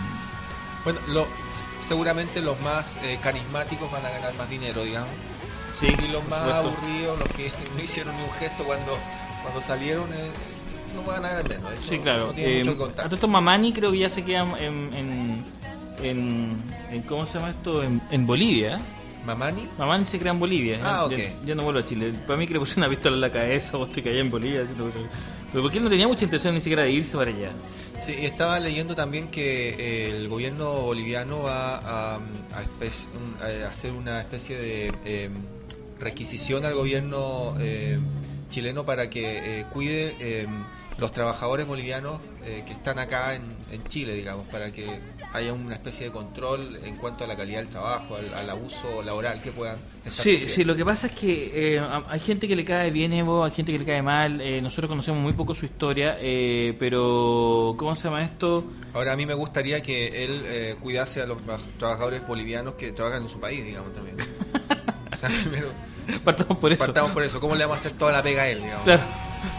bueno, lo, seguramente los más eh, carismáticos van a ganar más dinero, digamos.
sí,
Y los
por
más
supuesto.
aburridos, los que no hicieron ni un gesto cuando, cuando salieron, eh, no van a ganar menos. Eso
Sí, claro.
No tiene
Eh,
mucho que
a
contar.
todo esto Mamani creo que ya se queda en, en, en, en- ¿cómo se llama esto? En, en Bolivia.
Mamani.
Mamani se crea en Bolivia.
Ah,
ya,
ok.
ya- ya no vuelvo a Chile. Para mí que le pusieron una pistola en la cabeza, vos te caías en Bolivia. Pero, pero porque él no tenía mucha intención ni siquiera de irse para allá.
Sí, estaba leyendo también que eh, el gobierno boliviano va a, a, espe- un- a hacer una especie de eh, requisición al gobierno eh, chileno para que eh, cuide eh, los trabajadores bolivianos eh, que están acá en, en Chile, digamos, para que haya una especie de control en cuanto a la calidad del trabajo, al, al abuso laboral que puedan estar
Sí,
sufriendo.
sí, lo que pasa es que eh, hay gente que le cae bien Evo, hay gente que le cae mal, eh, nosotros conocemos muy poco su historia, eh, pero ¿cómo se llama esto?
Ahora, a mí me gustaría que él eh, cuidase a los tra- trabajadores bolivianos que trabajan en su país, digamos, también. O sea, primero,
Partamos por eso.
partamos por eso. ¿Cómo le vamos a hacer toda la pega a él, digamos?
Claro.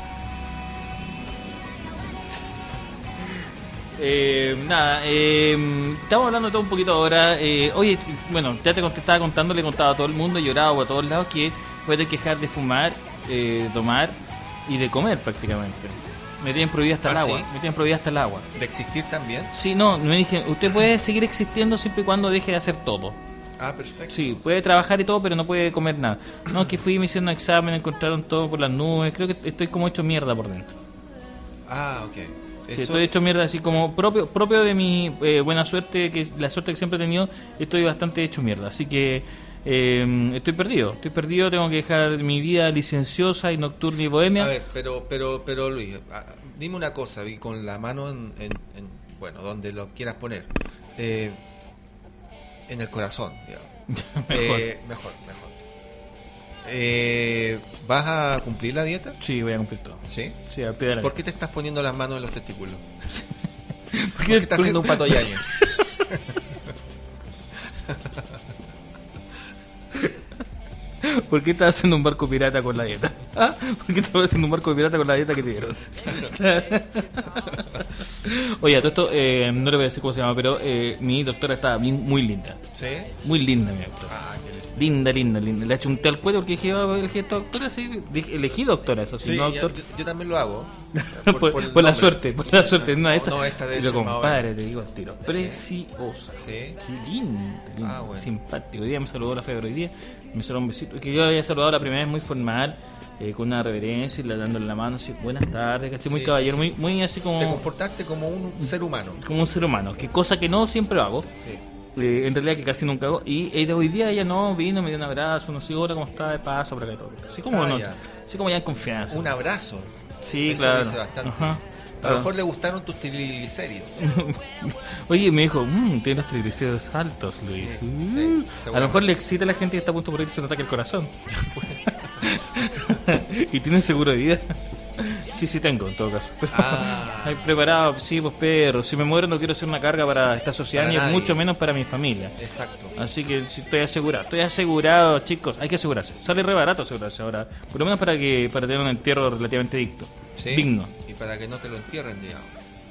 Eh, nada, eh, estamos hablando de todo un poquito ahora. Eh, oye, bueno, ya te cont- estaba contando, le contaba a todo el mundo, lloraba a todos lados que puede dejar de fumar, eh, tomar y de comer prácticamente. Me tienen prohibida hasta el
¿Ah,
agua.
sí?
Me tienen prohibida hasta el agua.
De existir también.
Sí, no, me dije, usted puede seguir existiendo siempre y cuando deje de hacer todo.
Ah, perfecto.
Sí, puede trabajar y todo, pero no puede comer nada. No, que fui, me hicieron un examen, encontraron todo por las nubes. Creo que estoy como hecho mierda por dentro.
Ah, ok.
Sí,
Eso-
estoy hecho mierda, así como propio propio de mi eh, buena suerte, que la suerte que siempre he tenido, estoy bastante hecho mierda. Así que eh, estoy perdido, estoy perdido, tengo que dejar mi vida licenciosa y nocturna y bohemia.
A ver, pero, pero, pero Luis, ah, dime una cosa, y con la mano en, en- en- bueno, donde lo quieras poner, eh, en el corazón, digamos.
Mejor.
Eh, mejor, mejor. Eh, ¿Vas a cumplir la dieta?
Sí, voy a cumplir todo.
¿Sí?
Sí, al pie de la
¿Por qué te estás poniendo las manos en los testículos?
¿Por
¿Por qué estás haciendo un patoyaño?
¿Por qué estás haciendo un barco pirata con la dieta? ¿Ah? ¿Por qué estás haciendo un barco pirata con la dieta que te dieron? Oye, a todo esto, eh, no le voy a decir cómo se llama, pero eh, mi doctora está bien, muy linda.
¿Sí?
Muy linda mi doctora.
Ah, qué lindo.
Linda, linda, linda. Le he hecho un té al cuello porque dije, oh, elegí esta doctora, sí. Dije, elegí doctora, eso sí,
Sí,
no
ya-
doctor.
yo, yo también lo hago.
Por,
el
por la
nombre.
suerte, por la suerte. No,
No,
esa.
no, esta debe
Pero
ser más
compadre, te digo al tiro. Preciosa.
Sí.
Qué linda, linda,
Ah, bueno.
simpático. Hoy día me saludó la Febre, hoy día me saludó un besito. Que yo la había saludado la primera vez muy formal, eh, con una reverencia y la dándole la mano, así, buenas tardes, ¿cachai? Muy
Sí,
caballero,
sí, sí.
muy muy así como,
Te comportaste como un ser humano.
como un ser humano, que cosa que no siempre hago.
Sí.
Eh, en realidad que casi nunca hago. Y eh, de hoy día ella no vino, me dio un abrazo, no sé, hola, ¿cómo está? De paso, por acá y todo. Así como,
Ah,
no,
ya.
así como ya en confianza.
Un abrazo.
Sí,
Eso
claro.
dice bastante.
Ajá.
A lo mejor le gustaron tus triglicéridos.
Oye, me dijo, mmm, tiene los triglicéridos altos, Luis.
Sí,
Mm.
sí,
a lo
seguramente.
mejor le excita a la gente que está a punto por irse un ataque al corazón. ¿Y tiene seguro de vida? Sí, sí tengo, en todo caso. Pero,
Ah.
ay, preparado, sí, pues perro. Si me muero no quiero ser una carga para esta sociedad,
Para
ni
nadie.
mucho menos para mi familia.
Exacto.
Así que sí, estoy asegurado, estoy asegurado, chicos, hay que asegurarse. Sale re barato asegurarse ahora, por lo menos para que para tener un entierro relativamente dicto,
¿Sí?
digno.
Y para que no te lo entierren, digamos.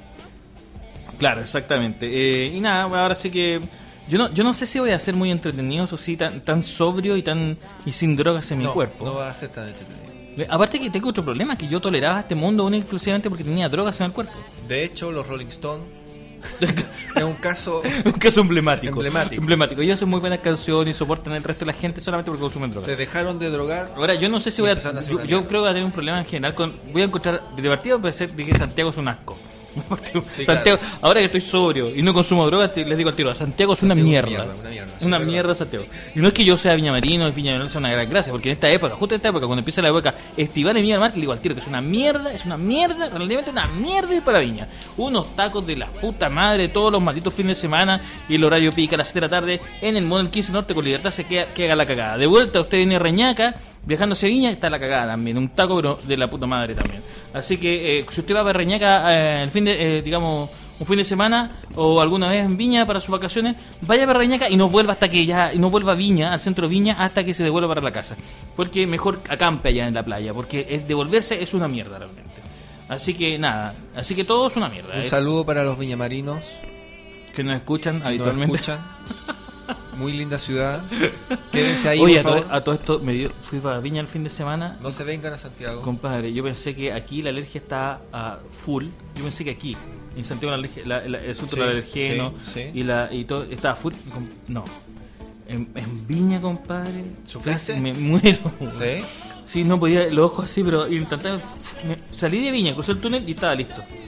Claro, exactamente. Eh, y nada, ahora sí que yo no yo no sé si voy a ser muy entretenido, o sí, tan tan sobrio y tan y sin drogas en mi
no,
cuerpo.
no va a ser tan entretenido.
Eh, Aparte que tengo otro problema, que yo toleraba este mundo única y exclusivamente porque tenía drogas en el cuerpo.
De hecho, los Rolling Stones es un caso...
Un caso emblemático.
Emblemático.
Emblemático. Ellos hacen muy buenas canciones y soportan el resto de la gente solamente porque consumen drogas.
Se dejaron de drogar.
Ahora, yo no sé si
Y
voy a...
empezaron a hacer
Yo,
una
yo
mierda.
creo que voy a tener un problema en general con... Voy a encontrar... De partido puede ser de que Santiago es un asco.
Sí,
Santiago,
claro.
ahora que estoy sobrio y no consumo drogas, te- les digo al tiro, Santiago es una
Santiago es
mierda.
mierda, una mierda, sí,
Una
verdad.
mierda Santiago. Y no es que yo sea viñamarino, y Viñamarino sea una gran gracia, porque en esta época, justo en esta época, cuando empieza la época estival en Viña del Mar, le digo al tiro que es una mierda, es una mierda, relativamente una mierda y para Viña. Unos tacos de la puta madre todos los malditos fines de semana y el horario pica a las siete de la tarde en el Model quince Norte con Libertad se queda, queda la cagada. De vuelta usted viene a Reñaca, viajando hacia Viña, está la cagada también. Un taco pero de la puta madre también. Así que eh, si usted va a Reñaca eh, el fin de, eh, digamos, un fin de semana o alguna vez en Viña para sus vacaciones, vaya a Reñaca y no vuelva hasta que ya, y no vuelva a Viña, al centro de Viña, hasta que se devuelva para la casa. Porque mejor acampe allá en la playa, porque es, devolverse es una mierda realmente. Así que nada, así que todo es una mierda.
Un
eh,
saludo para los viñamarinos
que nos escuchan
que nos
habitualmente.
escuchan. Muy linda ciudad. Quédense ahí,
Oye, a
por
todo,
favor.
a todo esto me dio, fui para Viña el fin de semana.
No se vengan a Santiago.
Compadre, yo pensé que aquí la alergia está a full. Yo pensé que aquí, en Santiago, la alergia, la- la- el asunto
Sí,
del alergeno
sí, sí.
y la y todo estaba full. Com- No. En, en Viña, compadre,
¿Sufriste?
casi me muero.
¿Sí?
Sí, no podía, los ojos así, pero intentaba. me- salí de Viña, crucé el túnel y estaba listo.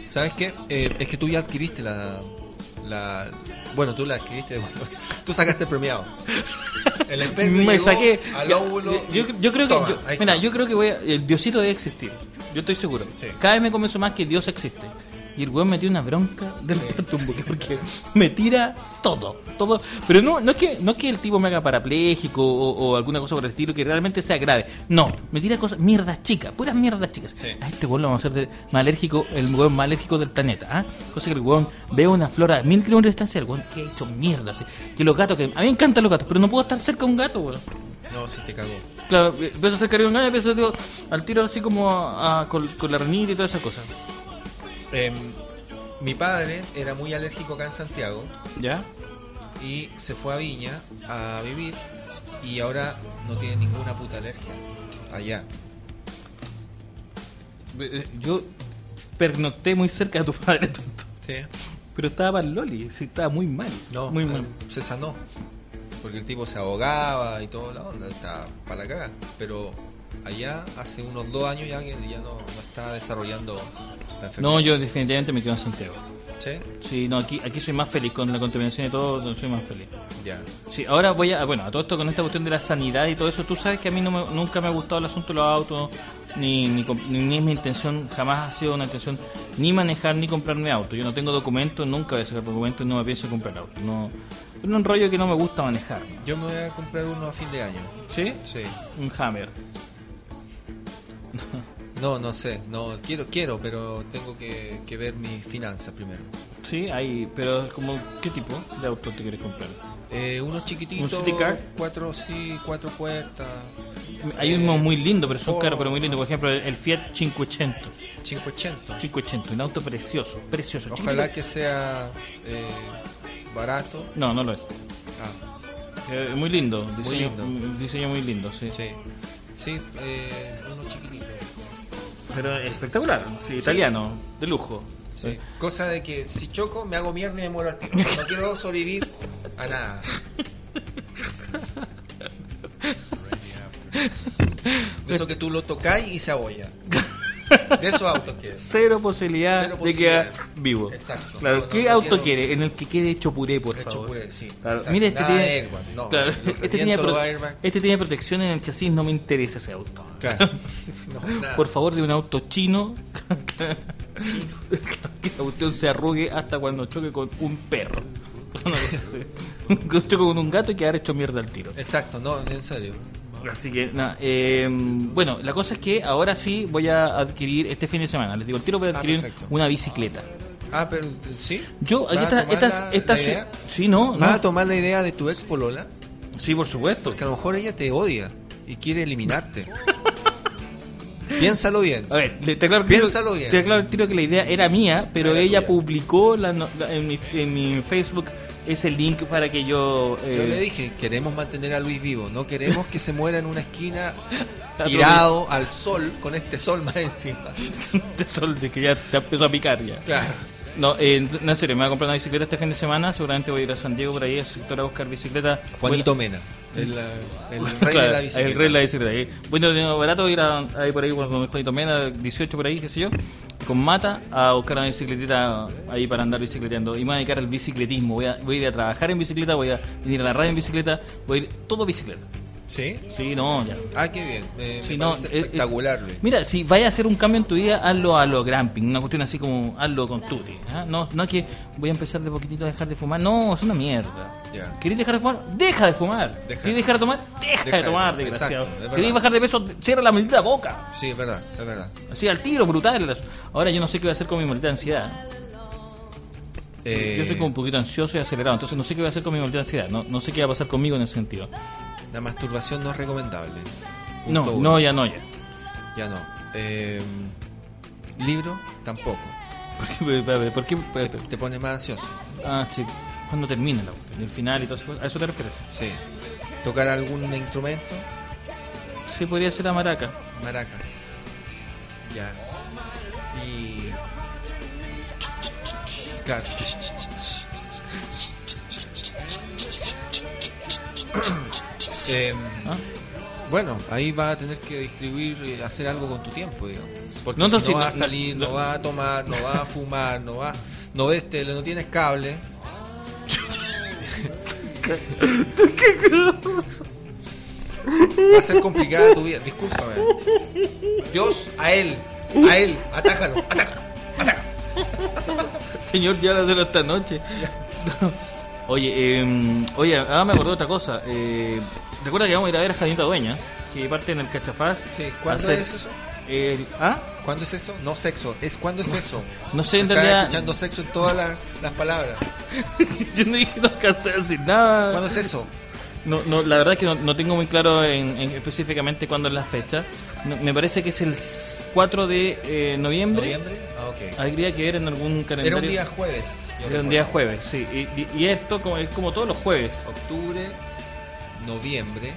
¿Sabes qué? Eh, es que tú ya adquiriste la, la... Bueno, tú la adquiriste. Bueno, tú sacaste el premiado. El espermio
Me
llegó
saqué.
al óvulo.
Yo, yo creo que.
Toma,
yo-
ahí
mira,
está.
yo creo que voy a- el Diosito debe existir. Yo estoy seguro.
Sí.
Cada vez me convenzo más que Dios existe. Y el weón me tiene una bronca del tumbo porque me tira todo, todo. Pero no, no es que, no es que el tipo me haga parapléjico o, o alguna cosa por el estilo que realmente sea grave. No, me tira cosas, mierdas chicas, puras mierdas chicas.
Sí.
A este weón lo vamos a hacer de- más alérgico, el weón más alérgico del planeta. ¿Ah? Cosa que el weón ve una flor a mil kilómetros de distancia, el weón que ha hecho mierda. Así. Que los gatos, que a mí me encantan los gatos, pero no puedo estar cerca de un gato, weón.
No, sí te cagó.
Claro, empiezo a hacer cariño a un gallo, empiezo digo, al tiro así como a- a- con, con la ranita y todas esas cosas.
Em, mi padre era muy alérgico acá en Santiago
¿Ya?
y se fue a Viña a vivir y ahora no tiene ninguna puta alergia allá.
Eh, Yo pernocté muy cerca de tu padre, tonto.
Sí.
Pero estaba para el Loli, sí, estaba muy mal.
No,
muy
eh,
mal.
se sanó. Porque el tipo se ahogaba y toda la onda, está para la caga. Pero allá hace unos dos años ya que ya no, no está desarrollando la enfermedad.
No, yo definitivamente me quedo en Santiago.
¿Sí?
Sí, no, aquí, aquí soy más feliz con la contaminación y todo, no soy más feliz.
Ya.
Sí, ahora voy a, bueno, a todo esto con esta cuestión de la sanidad y todo eso, tú sabes que a mí no me- nunca me ha gustado el asunto de los autos, ni, ni, com- ni, ni es mi intención, jamás ha sido una intención ni manejar ni comprarme auto. Yo no tengo documentos, nunca voy a sacar documentos y no me pienso comprar auto. No, es un rollo que no me gusta manejar.
Yo me voy a comprar uno a fin de año.
¿Sí?
Sí.
Un Hammer.
No, no sé. No, quiero, quiero, pero tengo que, que ver mis finanzas primero.
Sí, hay, pero como, ¿qué tipo de auto te quieres comprar?
Eh, unos chiquititos.
¿Un city car?
Cuatro, sí, cuatro puertas.
Hay
Eh,
unos muy lindos, pero son
oh.
caros, pero muy lindos. Por ejemplo, el Fiat quinientos ochenta.
quinientos ochenta.
quinientos ochenta, un auto precioso, precioso.
Ojalá
chiquitito.
que sea eh, barato.
No, no lo es.
Ah,
Eh, muy lindo, diseño
lindo.
un diseño muy lindo, sí.
sí. Sí, eh, unos chiquititos.
Pero espectacular, sí, italiano, de lujo.
Sí. Cosa de que si choco me hago mierda y me muero al tiro. No quiero sobrevivir a nada. De eso que tú lo tocáis y se abolla. De esos autos que
Cero posibilidad
Cero
de quedar
posibilidad.
vivo.
Exacto.
Claro,
No, no,
¿qué
no
auto
quiero-
quiere? En el que quede hecho puré, por
hecho
favor.
puré, sí.
Claro.
Exacto.
Mira, este
Nada
tiene,
de airbag, no,
claro,
lo
este, tiene
reviento
pro-
los airbag.
este tiene protección en el chasis, no me interesa ese auto.
Claro. No, nada.
Por favor, de un auto chino, que la cuestión se arrugue hasta cuando choque con un perro. Una cosa así. Que choque con un gato y quedar hecho mierda al tiro.
Exacto, no, en serio.
Así que, nada, eh, bueno, la cosa es que ahora sí voy a adquirir este fin de semana. Les digo, el tiro voy a
Ah,
adquirir
perfecto.
una bicicleta.
Ah, pero sí.
Yo, aquí
¿Vas a
está,
tomar
estas,
la-
estas,
la idea?
sí, no,
¿Vas a
no,
tomar la idea de tu ex polola?
sí, por supuesto.
Porque a lo mejor ella te odia y quiere eliminarte. Piénsalo bien.
A ver, le- te aclaro, el tiro-
Piénsalo bien.
te aclaro el tiro que la idea era mía, pero
Era
ella
tuya.
publicó la no- la- en, mi, en mi Facebook ese link para que yo... eh,
Yo le dije, queremos mantener a Luis vivo, no queremos que se muera en una esquina
Está
tirado al sol, con este sol más encima.
de sol, de que ya te empezó a picar ya.
Claro.
No, eh, no, en serio, me voy a comprar una bicicleta este fin de semana. Seguramente voy a ir a San Diego por ahí al sector a buscar bicicleta.
Juanito Mena, el, eh, el rey
Claro,
de la bicicleta.
el rey de la bicicleta. eh. Bueno, de barato ir a, ahí por ahí con Juanito Mena, dieciocho por ahí, qué sé yo, con Mata, a buscar una bicicletita ahí para andar bicicleteando. Y me voy a dedicar al bicicletismo. Voy a, voy a ir a trabajar en bicicleta, voy a venir a la radio en bicicleta, voy a ir todo bicicleta.
¿Sí?
Sí, no, ya.
Ah, qué bien. Me,
Sí,
me
no,
parece
eh,
espectacular,
eh,
Luis.
Mira, si vaya a hacer un cambio en tu vida, hazlo a lo gramping, una cuestión así como hazlo con tutti. ¿Ah? No, no que voy a empezar de poquitito a dejar de fumar, no, es una mierda.
Ya.
¿Querés dejar de fumar? Deja de fumar.
Deja.
¿Querés dejar de tomar? Deja,
Deja
de
de
tomar,
tomar,
desgraciado.
exacto, es verdad.
¿Querés bajar de peso? Cierra la maldita boca.
Sí, es verdad, es verdad.
Así al tiro, brutal. Ahora yo no sé qué voy a hacer con mi maldita ansiedad.
Eh,
Yo soy como un poquito ansioso y acelerado, entonces no sé qué voy a hacer con mi maldita ansiedad. No, no sé qué va a pasar conmigo en ese sentido.
La masturbación no es recomendable.
No,
Punto
no,
uno.
ya no, ya.
Ya no. Eh, libro, tampoco.
¿Por qué? ¿Por qué? ¿Por qué?
Te pone más ansioso.
Ah, sí. ¿Cuándo termina la cuestión? ¿El final y todo eso? ¿A eso te refieres?
Sí. Tocar algún instrumento,
Sí, podría ser la maraca.
maraca. Ya. Y. Claro. Em,
¿Ah?
Bueno, ahí vas a tener que distribuir, eh, hacer algo con tu tiempo, digamos. Porque
No, no,
si
sí,
no
no,
vas a salir,
no,
no,
no.
vas a tomar, no vas a fumar, no vas, no ves tele, no tienes cable. Va a ser complicada tu vida, discúlpame. Dios, a él, a él, atácalo, atácalo, atácalo.
Señor, ya las de esta noche. Oye, eh, oye, ahora me acordé de otra cosa. Eh, Recuerda que vamos a ir a ver a Janita Dueñas, que parte en el Cachafaz.
Sí, ¿cuándo
a hacer-
es eso?
el- ¿Ah?
¿Cuándo es eso? No sexo, es ¿cuándo es eso?
No sé, en
Estás
realidad-
escuchando sexo en todas las, las palabras.
Yo no dije, no alcancé a decir nada.
¿Cuándo es eso?
No, no, la verdad es que no, no tengo muy claro en, en específicamente cuándo es la fecha. No, me parece que es el cuatro de eh, noviembre.
¿Noviembre? Ah, ok.
Habría que ver en algún calendario.
Era un día jueves. yo
Era un
recuerdo.
día jueves, sí. Y, y- y esto como, es como todos los jueves.
Octubre, noviembre,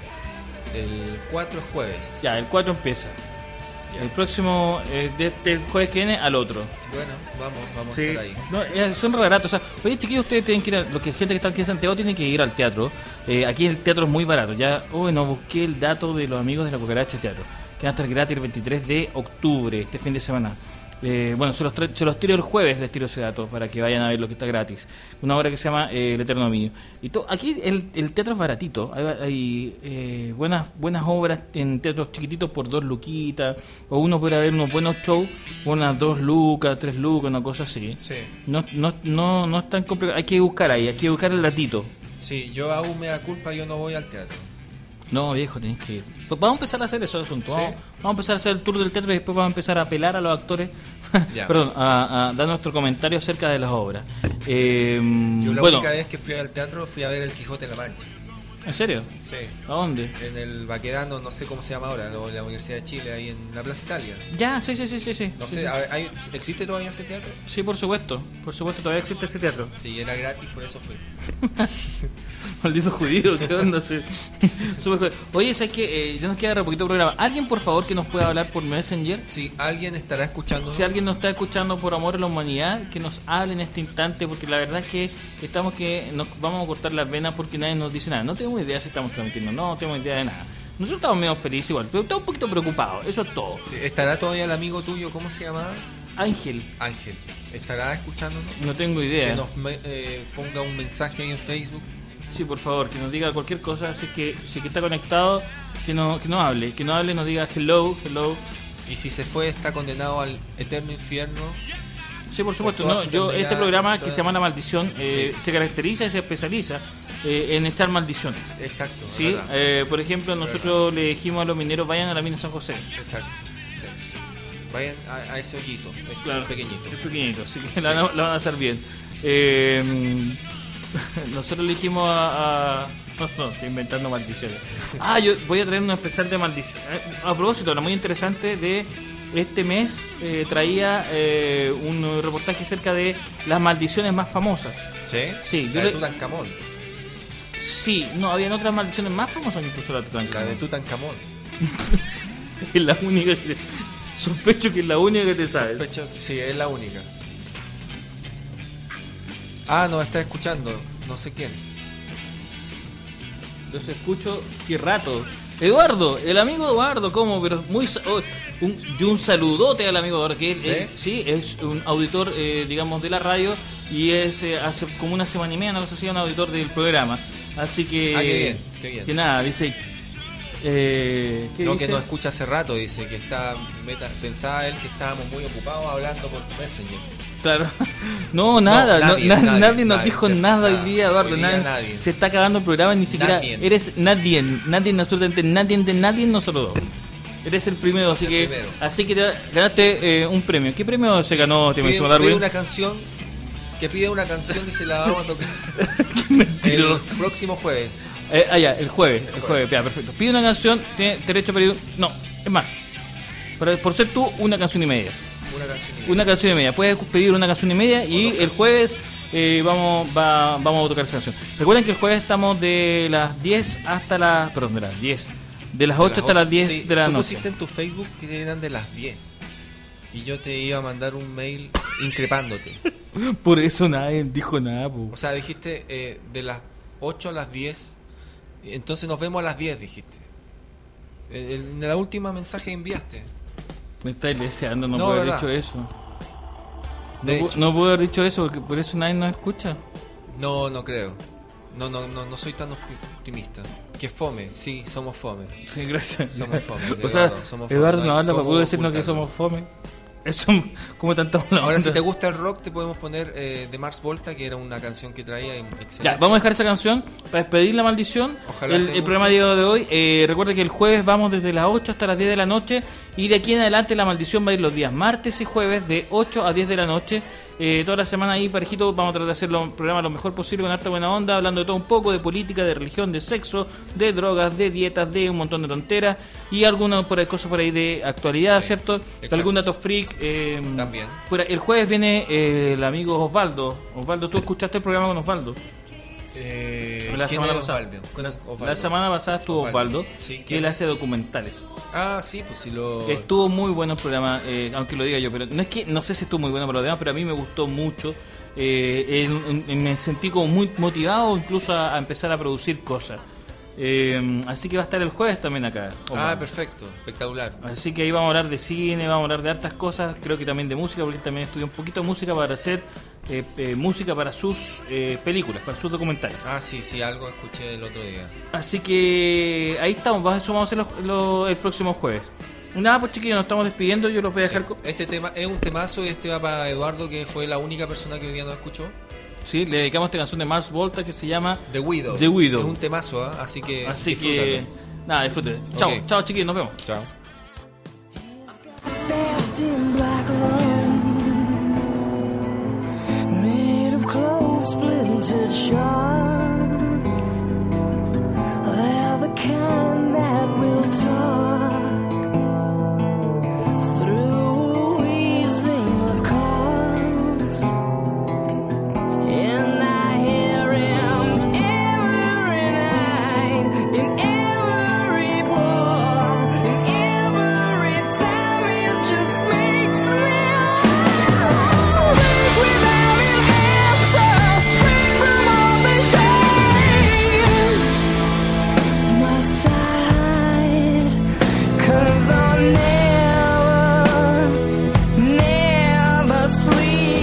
el cuatro es jueves.
Ya, el cuatro empieza.
Ya.
El próximo, eh, de este jueves que viene al otro.
Bueno, vamos, vamos
Sí.
a estar ahí.
No, eh, son re baratos. O sea, oye, chiquillos, ustedes tienen que ir a, lo que gente que está aquí en Santiago tiene que ir al teatro. Eh, aquí el teatro es muy barato. Ya, uy, no busqué el dato de los amigos de la Cucaracha Teatro. Que van a estar gratis el veintitrés de octubre, este fin de semana. Eh, bueno, se los, tra- se los tiro el jueves, les tiro ese dato para que vayan a ver lo que está gratis. Una obra que se llama eh, El Eterno Dominio. Y to- aquí el, el teatro es baratito. Hay, hay, eh, buenas buenas obras en teatros chiquititos por dos luquitas. O uno puede ver unos buenos shows, unas dos lucas, tres lucas, una cosa así.
Sí,
No, no, no, no es tan complicado. Hay que buscar ahí, hay que buscar el datito.
sí, yo aún me da culpa, yo no voy al teatro.
No, viejo, tenés que ir. Pues vamos a empezar a hacer eso asunto.
Sí.
Vamos, vamos a empezar a hacer el tour del teatro y después vamos a empezar a apelar a los actores.
Ya.
Perdón, a, a dar nuestro comentario acerca de las obras. Eh,
Yo la
bueno,
única vez que fui al teatro fui a ver El Quijote de la Mancha.
¿en serio?
Sí.
¿A dónde?
En el Baquedano, no sé cómo se llama ahora, lo- la Universidad de Chile, ahí en la Plaza Italia.
Ya, sí, sí, sí, sí. Sí,
No
sí,
sé,
sí.
a ver, ¿hay- ¿existe todavía ese teatro?
Sí, por supuesto. Por supuesto, todavía existe ese teatro.
Sí, era gratis, por eso fui.
Maldito judío, ¿qué onda? Sí. Súper jodido. Oye, ¿sabes qué? Eh, ya nos queda re poquito programa. ¿Alguien, por favor, que nos pueda hablar por Messenger?
Si alguien estará escuchando,
Si alguien nos está escuchando por amor a la humanidad, que nos hable en este instante, porque la verdad es que estamos que nos vamos a cortar las venas porque nadie nos dice nada. No tenemos idea si estamos transmitiendo, no, no tenemos idea de nada. Nosotros estamos medio felices igual, pero estamos un poquito preocupados, eso es todo.
sí, estará todavía el amigo tuyo, ¿cómo se llama?
Ángel,
Ángel. ¿Estará escuchándonos?
no tengo
Que
idea.
nos me- eh, ponga un mensaje ahí en Facebook.
Sí, por favor, que nos diga cualquier cosa, así que si que está conectado, que no, que no hable, que no hable, nos diga hello, hello.
Y si se fue, está condenado al eterno infierno.
Sí, por supuesto.
Por toda
No,
su
yo
eternidad,
este programa
por
que
toda-
se llama La Maldición eh,
Sí.
se caracteriza y se especializa eh, en echar maldiciones.
Exacto.
Sí,
¿verdad?
eh, por ejemplo, nosotros le dijimos a los mineros vayan a la mina San José.
Exacto. Sí. Vayan a, a ese hoyito, es
Claro,
pequeñito.
es pequeñito, así que la, van a- la van a hacer bien. Eh, nosotros le dijimos a, a- no, no, estoy inventando maldiciones. Ah, yo voy a traer un especial de maldiciones. A propósito, era muy interesante de este mes, eh, traía eh, un reportaje acerca de las maldiciones más famosas.
¿Sí?
Sí, yo
La de
le-
Tutankamón.
Sí, no, habían otras maldiciones más famosas que incluso la
La de
Tutankamón.
Tutankamón.
Es la única que... Sospecho que es la única que te sabes.
Sospecho que sí, es la única. Ah, nos está escuchando. No sé quién.
Los escucho qué rato. Eduardo, el amigo Eduardo, ¿cómo? Pero muy sa- oh, un, y un saludote al amigo Eduardo, que él,
¿Sí?
él- sí, es un auditor, eh, digamos, de la radio y es eh, hace como una semana y media, no sé si un auditor del programa. Así que,
Ah, qué bien, qué bien.
que nada, dice, eh, ¿qué
No,
dice?
que nos escucha hace rato, dice que está meta, pensaba él que estábamos muy ocupados hablando por Messenger.
Claro. No, nada, no,
nadie,
na- nadie,
nadie,
nos
nadie,
dijo
nada,
nada hoy día, Eduardo.
hoy día
nadie-
nadie.
Se está acabando el programa, ni siquiera
Nadie.
eres nadie, nadie, absolutamente nadie de nadie, nosotros dos. Eres el primero, así
El
que
primero.
así que te ganaste eh, un premio. ¿Qué premio se ganó, te
Pide,
mencionó
pide
Darwin?
una canción, que pide una canción y se la vamos a tocar
Qué mentiroso.
el próximo jueves.
Eh, ah, ya, el jueves, el jueves, ya, perfecto. Pide una canción, tiene derecho a pedir. No, es más. Por, por ser tú, una canción y media.
Una canción. y-
Una canción y media. Puedes pedir una canción y media y
dos
el
canciones.
jueves eh, vamos va, vamos a tocar esa canción. Recuerden que el jueves estamos de las diez hasta las... Perdón, de las diez. De las
de
ocho hasta las diez
Sí,
de la
tú
noche.
pusiste en tu Facebook que eran de las diez. Y yo te iba a mandar un mail increpándote.
Por eso nadie dijo nada, po.
O sea, dijiste eh, de las ocho a las diez. Entonces nos vemos a las diez, dijiste. En la última mensaje que enviaste.
Me estáis deseando, no,
No,
puedo haber
¿verdad?
dicho eso. No,
De
pu-
hecho.
no puedo haber dicho eso porque por eso nadie nos escucha.
No, no creo. No, no, no, no soy tan optimista. Que fome, sí, somos fome.
Sí, gracias.
Somos fome,
O sea,
Eduardo, somos fome,
Eduardo
no hay
nos habla para
cómo
poder decirnos que
ocultarlo.
somos fome. Eso, como tanta mala
Ahora,
onda.
si te gusta el rock, te podemos poner eh, de Mars Volta, que era una canción que traía excelente.
Ya, vamos a dejar esa canción para despedir la maldición.
Ojalá
el,
te
el
guste.
programa de día de hoy. Eh, recuerda que el jueves vamos desde las ocho hasta las diez de la noche. Y de aquí en adelante la maldición va a ir los días martes y jueves de ocho a diez de la noche. Eh, toda la semana ahí, parejito, vamos a tratar de hacer el programa lo mejor posible con harta buena onda, hablando de todo un poco, de política, de religión, de sexo, de drogas, de dietas, de un montón de tonteras y algunas por ahí, cosas por ahí de actualidad,
Sí,
¿cierto?
exacto.
Algún dato freak. Eh,
También.
fuera- el jueves viene eh, el amigo Osvaldo. Osvaldo, ¿tú escuchaste el programa con Osvaldo?
Eh,
La
¿quién
semana
es
pasada.
Osvaldo? ¿Quién
La,
es Osvaldo?
la semana pasada estuvo
Osvaldo.
Osvaldo,
Sí,
que
¿quién
él
es?
hace documentales.
Ah, sí, pues si lo...
Estuvo muy bueno el programa, eh, aunque lo diga yo, pero no es que no sé si estuvo muy bueno para los demás, pero a mí me gustó mucho. Eh, en- en- me sentí como muy motivado incluso a, a empezar a producir cosas. Eh, así que va a estar el jueves también acá.
Ah,
Osvaldo.
perfecto, espectacular.
Así que ahí vamos a hablar de cine, vamos a hablar de hartas cosas, creo que también de música, porque él también estudió un poquito de música para hacer eh, eh, música para sus eh, películas, para sus documentales.
Ah, sí, sí, algo escuché el otro día.
Así que ahí estamos, va- eso vamos a hacer los- los- el próximo jueves. Nada, pues chiquillos, nos estamos despidiendo, yo los voy a dejar...
Sí.
con-
Este tema es un temazo y este va para Eduardo, que fue la única persona que hoy día no escuchó.
Sí, le dedicamos esta canción de Mars Volta que se llama
The Widow.
The Widow.
Es un temazo, ¿ah? Así que
Así
disfrútalo.
que... Nada, disfruten. Chao,
Ok.
chao chiquillos, nos vemos.
Chao.